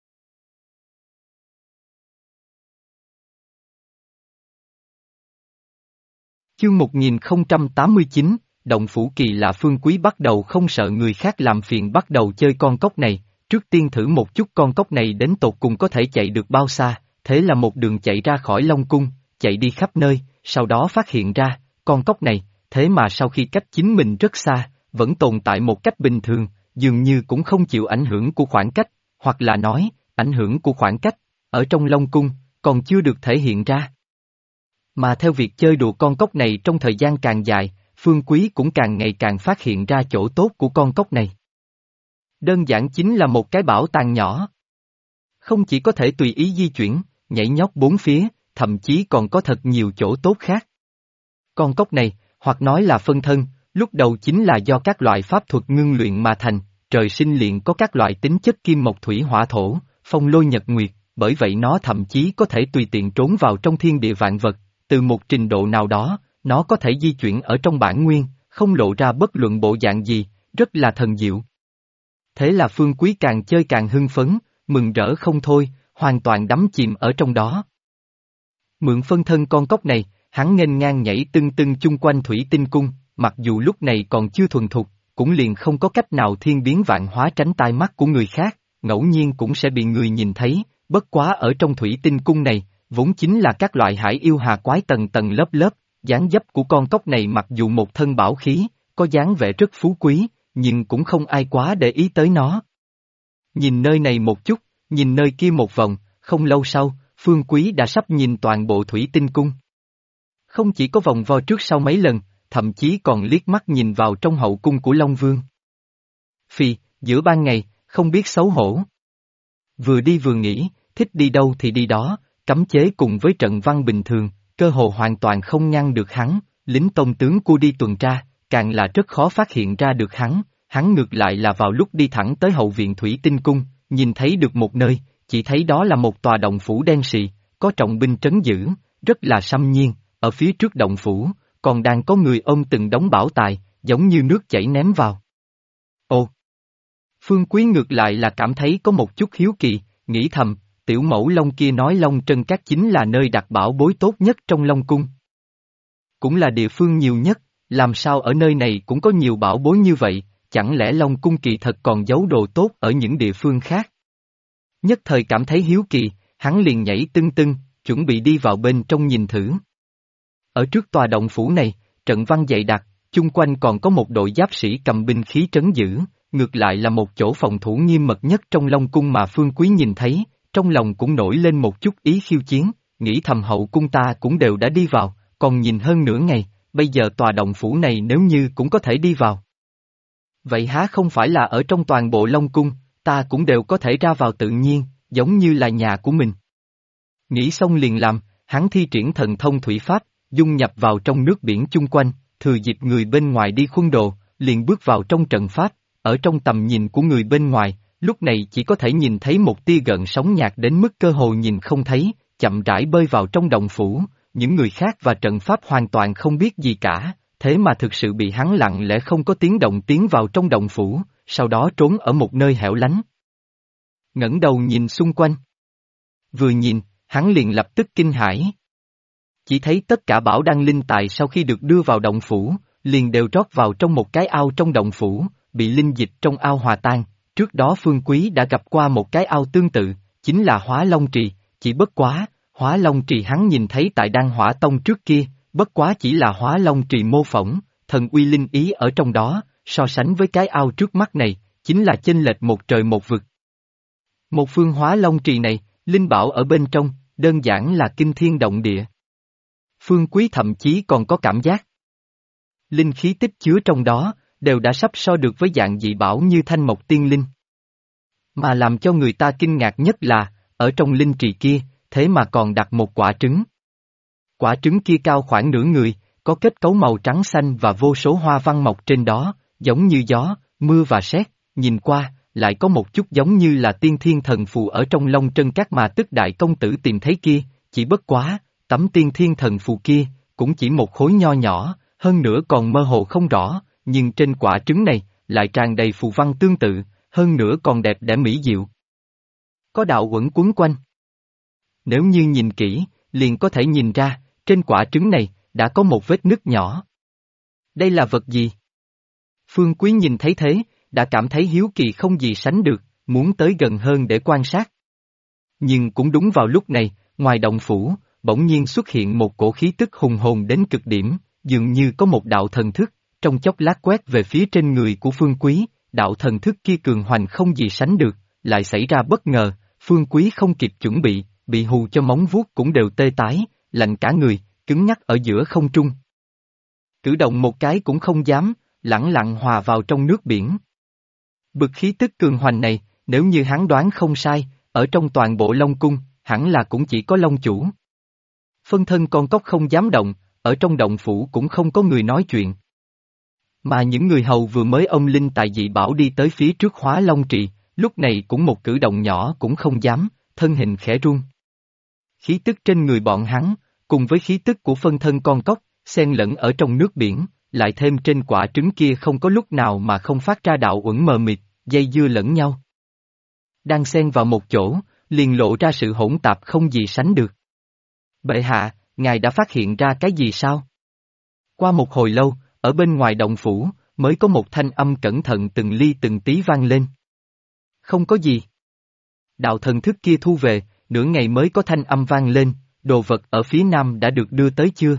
Chương 1089, Động Phủ Kỳ Lạ. Phương Quý bắt đầu không sợ người khác làm phiền, bắt đầu chơi con cốc này, trước tiên thử một chút con cốc này đến tột cùng có thể chạy được bao xa, thế là một đường chạy ra khỏi Long Cung, chạy đi khắp nơi, sau đó phát hiện ra, con cốc này, thế mà sau khi cách chính mình rất xa, vẫn tồn tại một cách bình thường, dường như cũng không chịu ảnh hưởng của khoảng cách, hoặc là nói, ảnh hưởng của khoảng cách, ở trong Long Cung, còn chưa được thể hiện ra. Mà theo việc chơi đùa con cốc này trong thời gian càng dài, Phương Quý cũng càng ngày càng phát hiện ra chỗ tốt của con cốc này. Đơn giản chính là một cái bảo tàng nhỏ. Không chỉ có thể tùy ý di chuyển, nhảy nhót bốn phía, thậm chí còn có thật nhiều chỗ tốt khác. Con cốc này, hoặc nói là phân thân, lúc đầu chính là do các loại pháp thuật ngưng luyện mà thành, trời sinh liền có các loại tính chất kim mộc thủy hỏa thổ, phong lôi nhật nguyệt, bởi vậy nó thậm chí có thể tùy tiện trốn vào trong thiên địa vạn vật, từ một trình độ nào đó, nó có thể di chuyển ở trong bản nguyên, không lộ ra bất luận bộ dạng gì, rất là thần diệu. Thế là Phương Quý càng chơi càng hưng phấn, mừng rỡ không thôi, hoàn toàn đắm chìm ở trong đó. Mượn phân thân con cốc này, hắn nghênh ngang nhảy tưng tưng chung quanh Thủy Tinh Cung, mặc dù lúc này còn chưa thuần thục, cũng liền không có cách nào thiên biến vạn hóa tránh tai mắt của người khác, ngẫu nhiên cũng sẽ bị người nhìn thấy, bất quá ở trong Thủy Tinh Cung này, vốn chính là các loại hải yêu hà quái tầng tầng lớp lớp, dáng dấp của con cốc này mặc dù một thân bảo khí, có dáng vẻ rất phú quý, nhưng cũng không ai quá để ý tới nó. Nhìn nơi này một chút, nhìn nơi kia một vòng, không lâu sau, Phương Quý đã sắp nhìn toàn bộ Thủy Tinh Cung. Không chỉ có vòng vo trước sau mấy lần, thậm chí còn liếc mắt nhìn vào trong hậu cung của Long Vương. Phì, giữa ban ngày, không biết xấu hổ. Vừa đi vừa nghĩ, thích đi đâu thì đi đó, cấm chế cùng với trận văn bình thường, cơ hồ hoàn toàn không ngăn được hắn, lính tông tướng của đi tuần tra, càng là rất khó phát hiện ra được hắn ngược lại là vào lúc đi thẳng tới hậu viện Thủy Tinh Cung, nhìn thấy được một nơi, chỉ thấy đó là một tòa động phủ đen sì, có trọng binh trấn giữ, rất là xâm nhiên, ở phía trước động phủ, còn đang có người ôm từng đống bảo tài, giống như nước chảy ném vào. Ồ! Phương Quý ngược lại là cảm thấy có một chút hiếu kỳ, nghĩ thầm, tiểu mẫu Long kia nói Long Trân Các chính là nơi đặt bảo bối tốt nhất trong Long Cung. Cũng là địa phương nhiều nhất, làm sao ở nơi này cũng có nhiều bảo bối như vậy, chẳng lẽ Long Cung kỳ thật còn giấu đồ tốt ở những địa phương khác? Nhất thời cảm thấy hiếu kỳ, hắn liền nhảy tưng tưng, chuẩn bị đi vào bên trong nhìn thử. Ở trước tòa động phủ này, trận văn dày đặc, chung quanh còn có một đội giáp sĩ cầm binh khí trấn giữ, ngược lại là một chỗ phòng thủ nghiêm mật nhất trong Long Cung mà Phương Quý nhìn thấy, trong lòng cũng nổi lên một chút ý khiêu chiến, nghĩ thầm hậu cung ta cũng đều đã đi vào, còn nhìn hơn nửa ngày, bây giờ tòa động phủ này nếu như cũng có thể đi vào. Vậy há không phải là ở trong toàn bộ Long Cung, ta cũng đều có thể ra vào tự nhiên, giống như là nhà của mình. Nghĩ xong liền làm, hắn thi triển thần thông thủy pháp, dung nhập vào trong nước biển chung quanh, thừa dịp người bên ngoài đi khuân đồ, liền bước vào trong trận pháp, ở trong tầm nhìn của người bên ngoài, lúc này chỉ có thể nhìn thấy một tia gợn sóng nhạt đến mức cơ hồ nhìn không thấy, chậm rãi bơi vào trong động phủ, những người khác và trận pháp hoàn toàn không biết gì cả, thế mà thực sự bị hắn lặng lẽ không có tiếng động tiến vào trong động phủ, sau đó trốn ở một nơi hẻo lánh. Ngẩng đầu nhìn xung quanh. Vừa nhìn, hắn liền lập tức kinh hãi. Chỉ thấy tất cả bảo đăng linh tài sau khi được đưa vào động phủ, liền đều rót vào trong một cái ao trong động phủ, bị linh dịch trong ao hòa tan. Trước đó Phương Quý đã gặp qua một cái ao tương tự, chính là Hóa Long Trì, chỉ bất quá, Hóa Long Trì hắn nhìn thấy tại Đan Hỏa Tông trước kia, bất quá chỉ là Hóa Long Trì mô phỏng, thần uy linh ý ở trong đó, so sánh với cái ao trước mắt này, chính là chênh lệch một trời một vực. Một phương Hóa Long Trì này, linh bảo ở bên trong, đơn giản là kinh thiên động địa. Phương Quý thậm chí còn có cảm giác. Linh khí tích chứa trong đó, đều đã sắp so được với dạng dị bảo như thanh mộc tiên linh. Mà làm cho người ta kinh ngạc nhất là, ở trong linh trì kia, thế mà còn đặt một quả trứng. Quả trứng kia cao khoảng nửa người, có kết cấu màu trắng xanh và vô số hoa văn mọc trên đó, giống như gió, mưa và sét, nhìn qua, lại có một chút giống như là tiên thiên thần phù ở trong Long Trân Các mà tức đại công tử tìm thấy kia, chỉ bất quá, tấm tiên thiên thần phù kia, cũng chỉ một khối nho nhỏ, hơn nữa còn mơ hồ không rõ, nhưng trên quả trứng này, lại tràn đầy phù văn tương tự, hơn nữa còn đẹp đẽ mỹ diệu. Có đạo uẩn quấn quanh. Nếu như nhìn kỹ, liền có thể nhìn ra, trên quả trứng này, đã có một vết nứt nhỏ. Đây là vật gì? Phương Quý nhìn thấy thế, đã cảm thấy hiếu kỳ không gì sánh được, muốn tới gần hơn để quan sát. Nhưng cũng đúng vào lúc này, ngoài động phủ, bỗng nhiên xuất hiện một cổ khí tức hùng hồn đến cực điểm, dường như có một đạo thần thức, trong chốc lát quét về phía trên người của Phương Quý, đạo thần thức kia cường hoành không gì sánh được, lại xảy ra bất ngờ, Phương Quý không kịp chuẩn bị hù cho móng vuốt cũng đều tê tái, lạnh cả người, cứng nhắc ở giữa không trung. Cử động một cái cũng không dám, lẳng lặng hòa vào trong nước biển. Bực khí tức cường hoành này, nếu như hắn đoán không sai, ở trong toàn bộ Long Cung, hẳn là cũng chỉ có Long Chủ. Phân thân con cóc không dám động, ở trong động phủ cũng không có người nói chuyện. Mà những người hầu vừa mới ông linh tài dị bảo đi tới phía trước Hóa Long Trì, lúc này cũng một cử động nhỏ cũng không dám, thân hình khẽ run. Khí tức trên người bọn hắn, cùng với khí tức của phân thân con cóc, xen lẫn ở trong nước biển, lại thêm trên quả trứng kia không có lúc nào mà không phát ra đạo uẩn mờ mịt, dây dưa lẫn nhau. Đang xen vào một chỗ, liền lộ ra sự hỗn tạp không gì sánh được. Bệ hạ, ngài đã phát hiện ra cái gì sao? Qua một hồi lâu, ở bên ngoài động phủ, mới có một thanh âm cẩn thận từng ly từng tí vang lên. Không có gì. Đạo thần thức kia thu về, nửa ngày mới có thanh âm vang lên, đồ vật ở phía nam đã được đưa tới chưa?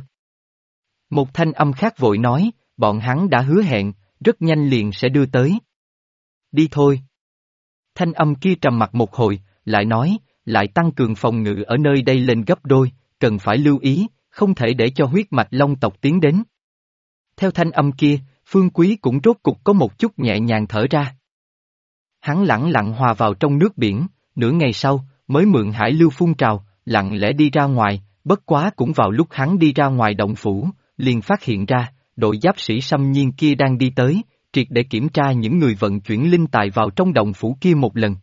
Một thanh âm khác vội nói, bọn hắn đã hứa hẹn, rất nhanh liền sẽ đưa tới. Đi thôi. Thanh âm kia trầm mặc một hồi, lại nói, lại tăng cường phòng ngự ở nơi đây lên gấp đôi, cần phải lưu ý, không thể để cho huyết mạch long tộc tiến đến. Theo thanh âm kia, Phương Quý cũng rốt cục có một chút nhẹ nhàng thở ra. Hắn lẳng lặng hòa vào trong nước biển, nửa ngày sau, mới mượn hải lưu phun trào, lặng lẽ đi ra ngoài, bất quá cũng vào lúc hắn đi ra ngoài động phủ, liền phát hiện ra, đội giáp sĩ xâm nhiên kia đang đi tới, triệt để kiểm tra những người vận chuyển linh tài vào trong động phủ kia một lần.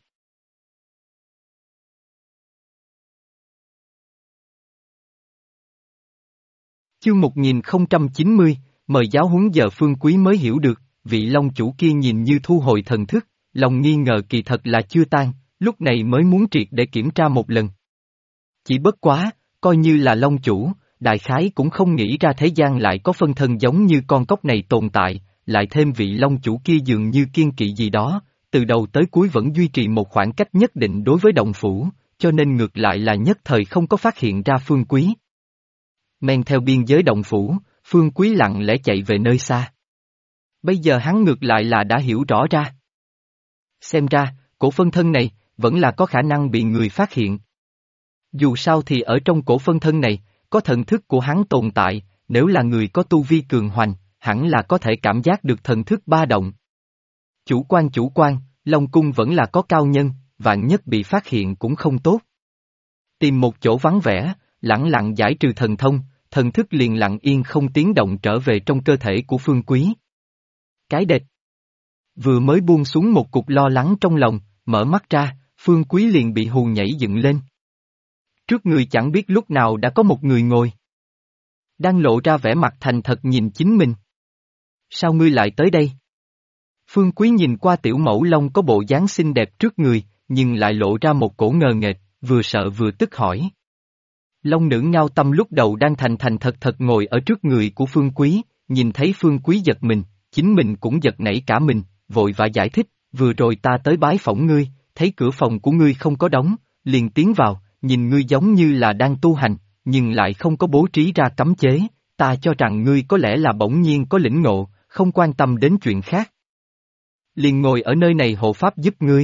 Chương 1090, mời giáo huấn giờ Phương Quý mới hiểu được, vị Long chủ kia nhìn như thu hồi thần thức, lòng nghi ngờ kỳ thật là chưa tan, lúc này mới muốn triệt để kiểm tra một lần. Chỉ bất quá, coi như là Long chủ, đại khái cũng không nghĩ ra thế gian lại có phân thân giống như con cóc này tồn tại, lại thêm vị Long chủ kia dường như kiên kỵ gì đó, từ đầu tới cuối vẫn duy trì một khoảng cách nhất định đối với động phủ, cho nên ngược lại là nhất thời không có phát hiện ra Phương Quý. Men theo biên giới động phủ, Phương Quý lặng lẽ chạy về nơi xa. Bây giờ hắn ngược lại là đã hiểu rõ ra. Xem ra, cổ phân thân này, vẫn là có khả năng bị người phát hiện. Dù sao thì ở trong cổ phân thân này, có thần thức của hắn tồn tại, nếu là người có tu vi cường hoành, hẳn là có thể cảm giác được thần thức ba động. Chủ quan, Long Cung vẫn là có cao nhân, vạn nhất bị phát hiện cũng không tốt. Tìm một chỗ vắng vẻ, lẳng lặng giải trừ thần thông, thần thức liền lặng yên không tiếng động trở về trong cơ thể của Phương Quý. Cái đệt! Vừa mới buông xuống một cục lo lắng trong lòng, mở mắt ra, Phương Quý liền bị hù nhảy dựng lên. Trước người chẳng biết lúc nào đã có một người ngồi. Đang lộ ra vẻ mặt thành thật nhìn chính mình. Sao ngươi lại tới đây? Phương Quý nhìn qua tiểu mẫu long có bộ dáng xinh đẹp trước người, nhưng lại lộ ra một cổ ngờ nghệch, vừa sợ vừa tức hỏi. Long nữ Ngao Tâm lúc đầu đang thành thật ngồi ở trước người của Phương Quý, nhìn thấy Phương Quý giật mình, chính mình cũng giật nảy cả mình, vội vã giải thích, vừa rồi ta tới bái phỏng ngươi, thấy cửa phòng của ngươi không có đóng, liền tiến vào, nhìn ngươi giống như là đang tu hành, nhưng lại không có bố trí ra cấm chế, ta cho rằng ngươi có lẽ là bỗng nhiên có lĩnh ngộ, không quan tâm đến chuyện khác. Liền ngồi ở nơi này hộ pháp giúp ngươi.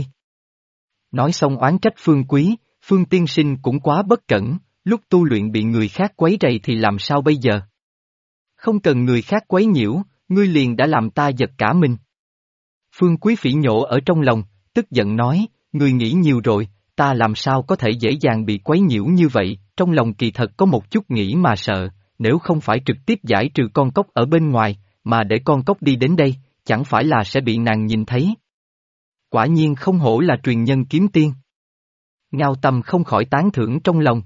Nói xong oán trách Phương Quý, Phương tiên sinh cũng quá bất cẩn, lúc tu luyện bị người khác quấy rầy thì làm sao bây giờ? Không cần người khác quấy nhiễu, ngươi liền đã làm ta giật cả mình. Phương Quý phỉ nhổ ở trong lòng, tức giận nói, ngươi nghĩ nhiều rồi, ta làm sao có thể dễ dàng bị quấy nhiễu như vậy, trong lòng kỳ thật có một chút nghĩ mà sợ, nếu không phải trực tiếp giải trừ con cóc ở bên ngoài, mà để con cóc đi đến đây, chẳng phải là sẽ bị nàng nhìn thấy. Quả nhiên không hổ là truyền nhân kiếm tiên. Ngao Tâm không khỏi tán thưởng trong lòng.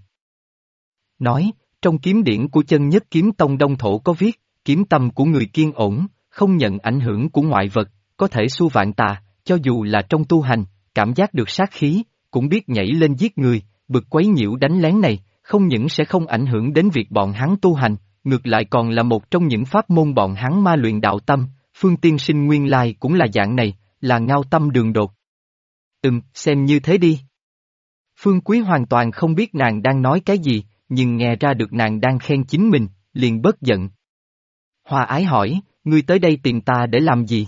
Nói, trong kiếm điển của chân nhất kiếm tông Đông Thổ có viết, kiếm tâm của người kiên ổn, không nhận ảnh hưởng của ngoại vật, có thể xua vạn tà, cho dù là trong tu hành, cảm giác được sát khí, cũng biết nhảy lên giết người, bực quấy nhiễu đánh lén này, không những sẽ không ảnh hưởng đến việc bọn hắn tu hành, ngược lại còn là một trong những pháp môn bọn hắn ma luyện đạo tâm, Phương tiên sinh nguyên lai cũng là dạng này, là Ngao Tâm đường đột. Xem như thế đi. Phương Quý hoàn toàn không biết nàng đang nói cái gì, nhưng nghe ra được nàng đang khen chính mình, liền bớt giận. Hoa ái hỏi, ngươi tới đây tìm ta để làm gì?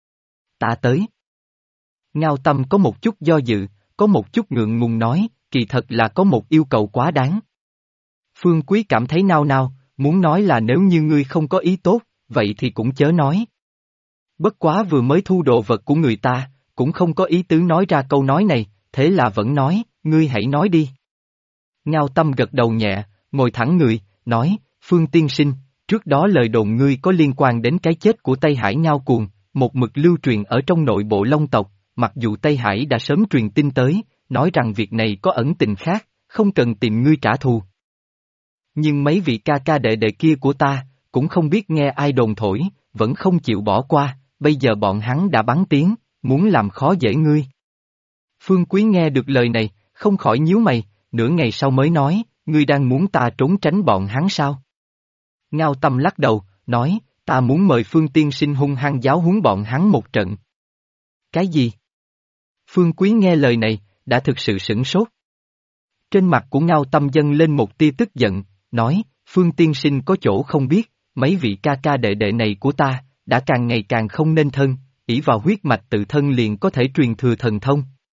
Ta tới. Ngao Tâm có một chút do dự, có một chút ngượng ngùng nói, kỳ thật là có một yêu cầu quá đáng. Phương Quý cảm thấy nao nao, muốn nói là nếu như ngươi không có ý tốt, vậy thì cũng chớ nói. Bất quá vừa mới thu đồ vật của người ta, cũng không có ý tứ nói ra câu nói này, thế là vẫn nói, ngươi hãy nói đi. Ngao Tâm gật đầu nhẹ, ngồi thẳng người, nói, Phương tiên sinh, trước đó lời đồn ngươi có liên quan đến cái chết của Tây Hải Ngao Cuồng, một mực lưu truyền ở trong nội bộ Long tộc, mặc dù Tây Hải đã sớm truyền tin tới, nói rằng việc này có ẩn tình khác, không cần tìm ngươi trả thù. Nhưng mấy vị ca ca đệ đệ kia của ta, cũng không biết nghe ai đồn thổi, vẫn không chịu bỏ qua, bây giờ bọn hắn đã bắn tiếng, muốn làm khó dễ ngươi. Phương Quý nghe được lời này, không khỏi nhíu mày, nửa ngày sau mới nói, ngươi đang muốn ta trốn tránh bọn hắn sao? Ngao Tâm lắc đầu, nói, ta muốn mời Phương tiên sinh hung hăng giáo huấn bọn hắn một trận. Cái gì? Phương Quý nghe lời này, đã thực sự sửng sốt. Trên mặt của Ngao Tâm dâng lên một tia tức giận, nói, Phương tiên sinh có chỗ không biết, mấy vị ca ca đệ đệ này của ta, đã càng ngày càng không nên thân, ỷ vào huyết mạch tự thân liền có thể truyền thừa thần thông.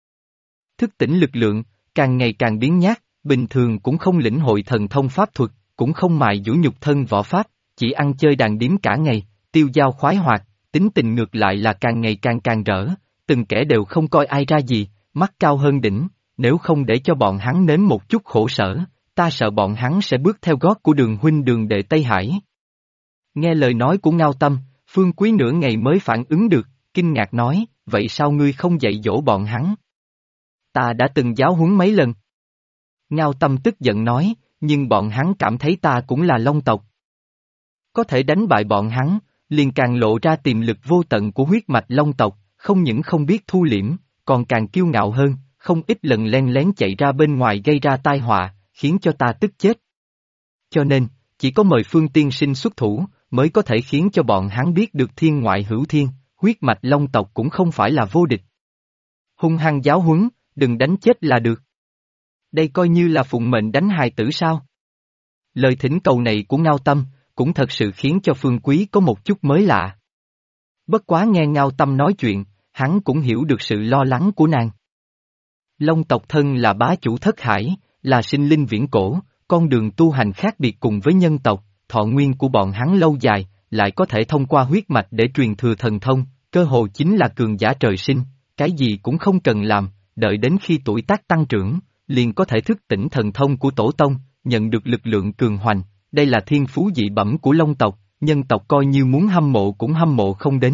Thức tỉnh lực lượng, càng ngày càng biến nhát, bình thường cũng không lĩnh hội thần thông pháp thuật, cũng không mài dũa nhục thân võ pháp, chỉ ăn chơi đàn điếm cả ngày, tiêu dao khoái hoạt, tính tình ngược lại là càng ngày càng rỡ, từng kẻ đều không coi ai ra gì, mắt cao hơn đỉnh, nếu không để cho bọn hắn nếm một chút khổ sở, ta sợ bọn hắn sẽ bước theo gót của Đường huynh Đường đệ Tây Hải. Nghe lời nói của Ngao Tâm, Phương Quý nửa ngày mới phản ứng được, kinh ngạc nói, vậy sao ngươi không dạy dỗ bọn hắn? Ta đã từng giáo huấn mấy lần. Ngao Tâm tức giận nói, nhưng bọn hắn cảm thấy ta cũng là Long tộc. Có thể đánh bại bọn hắn, liền càng lộ ra tiềm lực vô tận của huyết mạch Long tộc, không những không biết thu liễm, còn càng kiêu ngạo hơn, không ít lần len lén chạy ra bên ngoài gây ra tai họa, khiến cho ta tức chết. Cho nên, chỉ có mời Phương tiên sinh xuất thủ, mới có thể khiến cho bọn hắn biết được thiên ngoại hữu thiên, huyết mạch Long tộc cũng không phải là vô địch. Hung hăng giáo huấn, đừng đánh chết là được. Đây coi như là phụng mệnh đánh hài tử sao? Lời thỉnh cầu này của Ngao Tâm, cũng thật sự khiến cho Phương Quý có một chút mới lạ. Bất quá nghe Ngao Tâm nói chuyện, hắn cũng hiểu được sự lo lắng của nàng. Long tộc thân là bá chủ thất hải, là sinh linh viễn cổ, con đường tu hành khác biệt cùng với nhân tộc, thọ nguyên của bọn hắn lâu dài, lại có thể thông qua huyết mạch để truyền thừa thần thông, cơ hồ chính là cường giả trời sinh, cái gì cũng không cần làm, đợi đến khi tuổi tác tăng trưởng, liền có thể thức tỉnh thần thông của tổ tông, nhận được lực lượng cường hoành, đây là thiên phú dị bẩm của Long tộc, nhân tộc coi như muốn hâm mộ cũng hâm mộ không đến.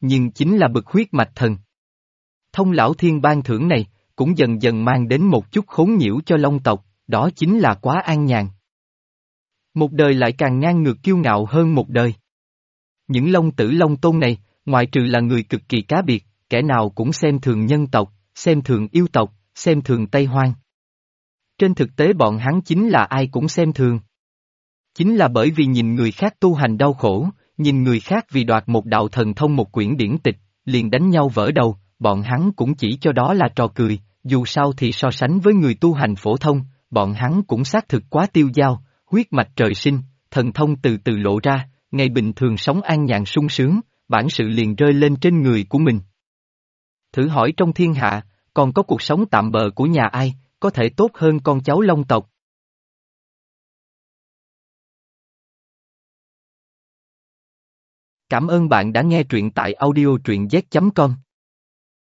nhưng chính là bực huyết mạch thần. Thông lão thiên ban thưởng này, cũng dần dần mang đến một chút khốn nhiễu cho Long tộc, đó chính là quá an nhàn. Một đời lại càng ngang ngược kiêu ngạo hơn một đời. Những Long tử Long tôn này, ngoại trừ là người cực kỳ cá biệt, kẻ nào cũng xem thường nhân tộc, xem thường yêu tộc, xem thường Tây Hoang. Trên thực tế bọn hắn chính là ai cũng xem thường. Chính là bởi vì nhìn người khác tu hành đau khổ, nhìn người khác vì đoạt một đạo thần thông một quyển điển tịch, liền đánh nhau vỡ đầu, bọn hắn cũng chỉ cho đó là trò cười, dù sao thì so sánh với người tu hành phổ thông, bọn hắn cũng xác thực quá tiêu dao, huyết mạch trời sinh, thần thông từ từ lộ ra, ngày bình thường sống an nhàn sung sướng, bản sự liền rơi lên trên người của mình. Thử hỏi trong thiên hạ, còn có cuộc sống tạm bợ của nhà ai, có thể tốt hơn con cháu Long tộc. Cảm ơn bạn đã nghe truyện tại audio truyện z.com.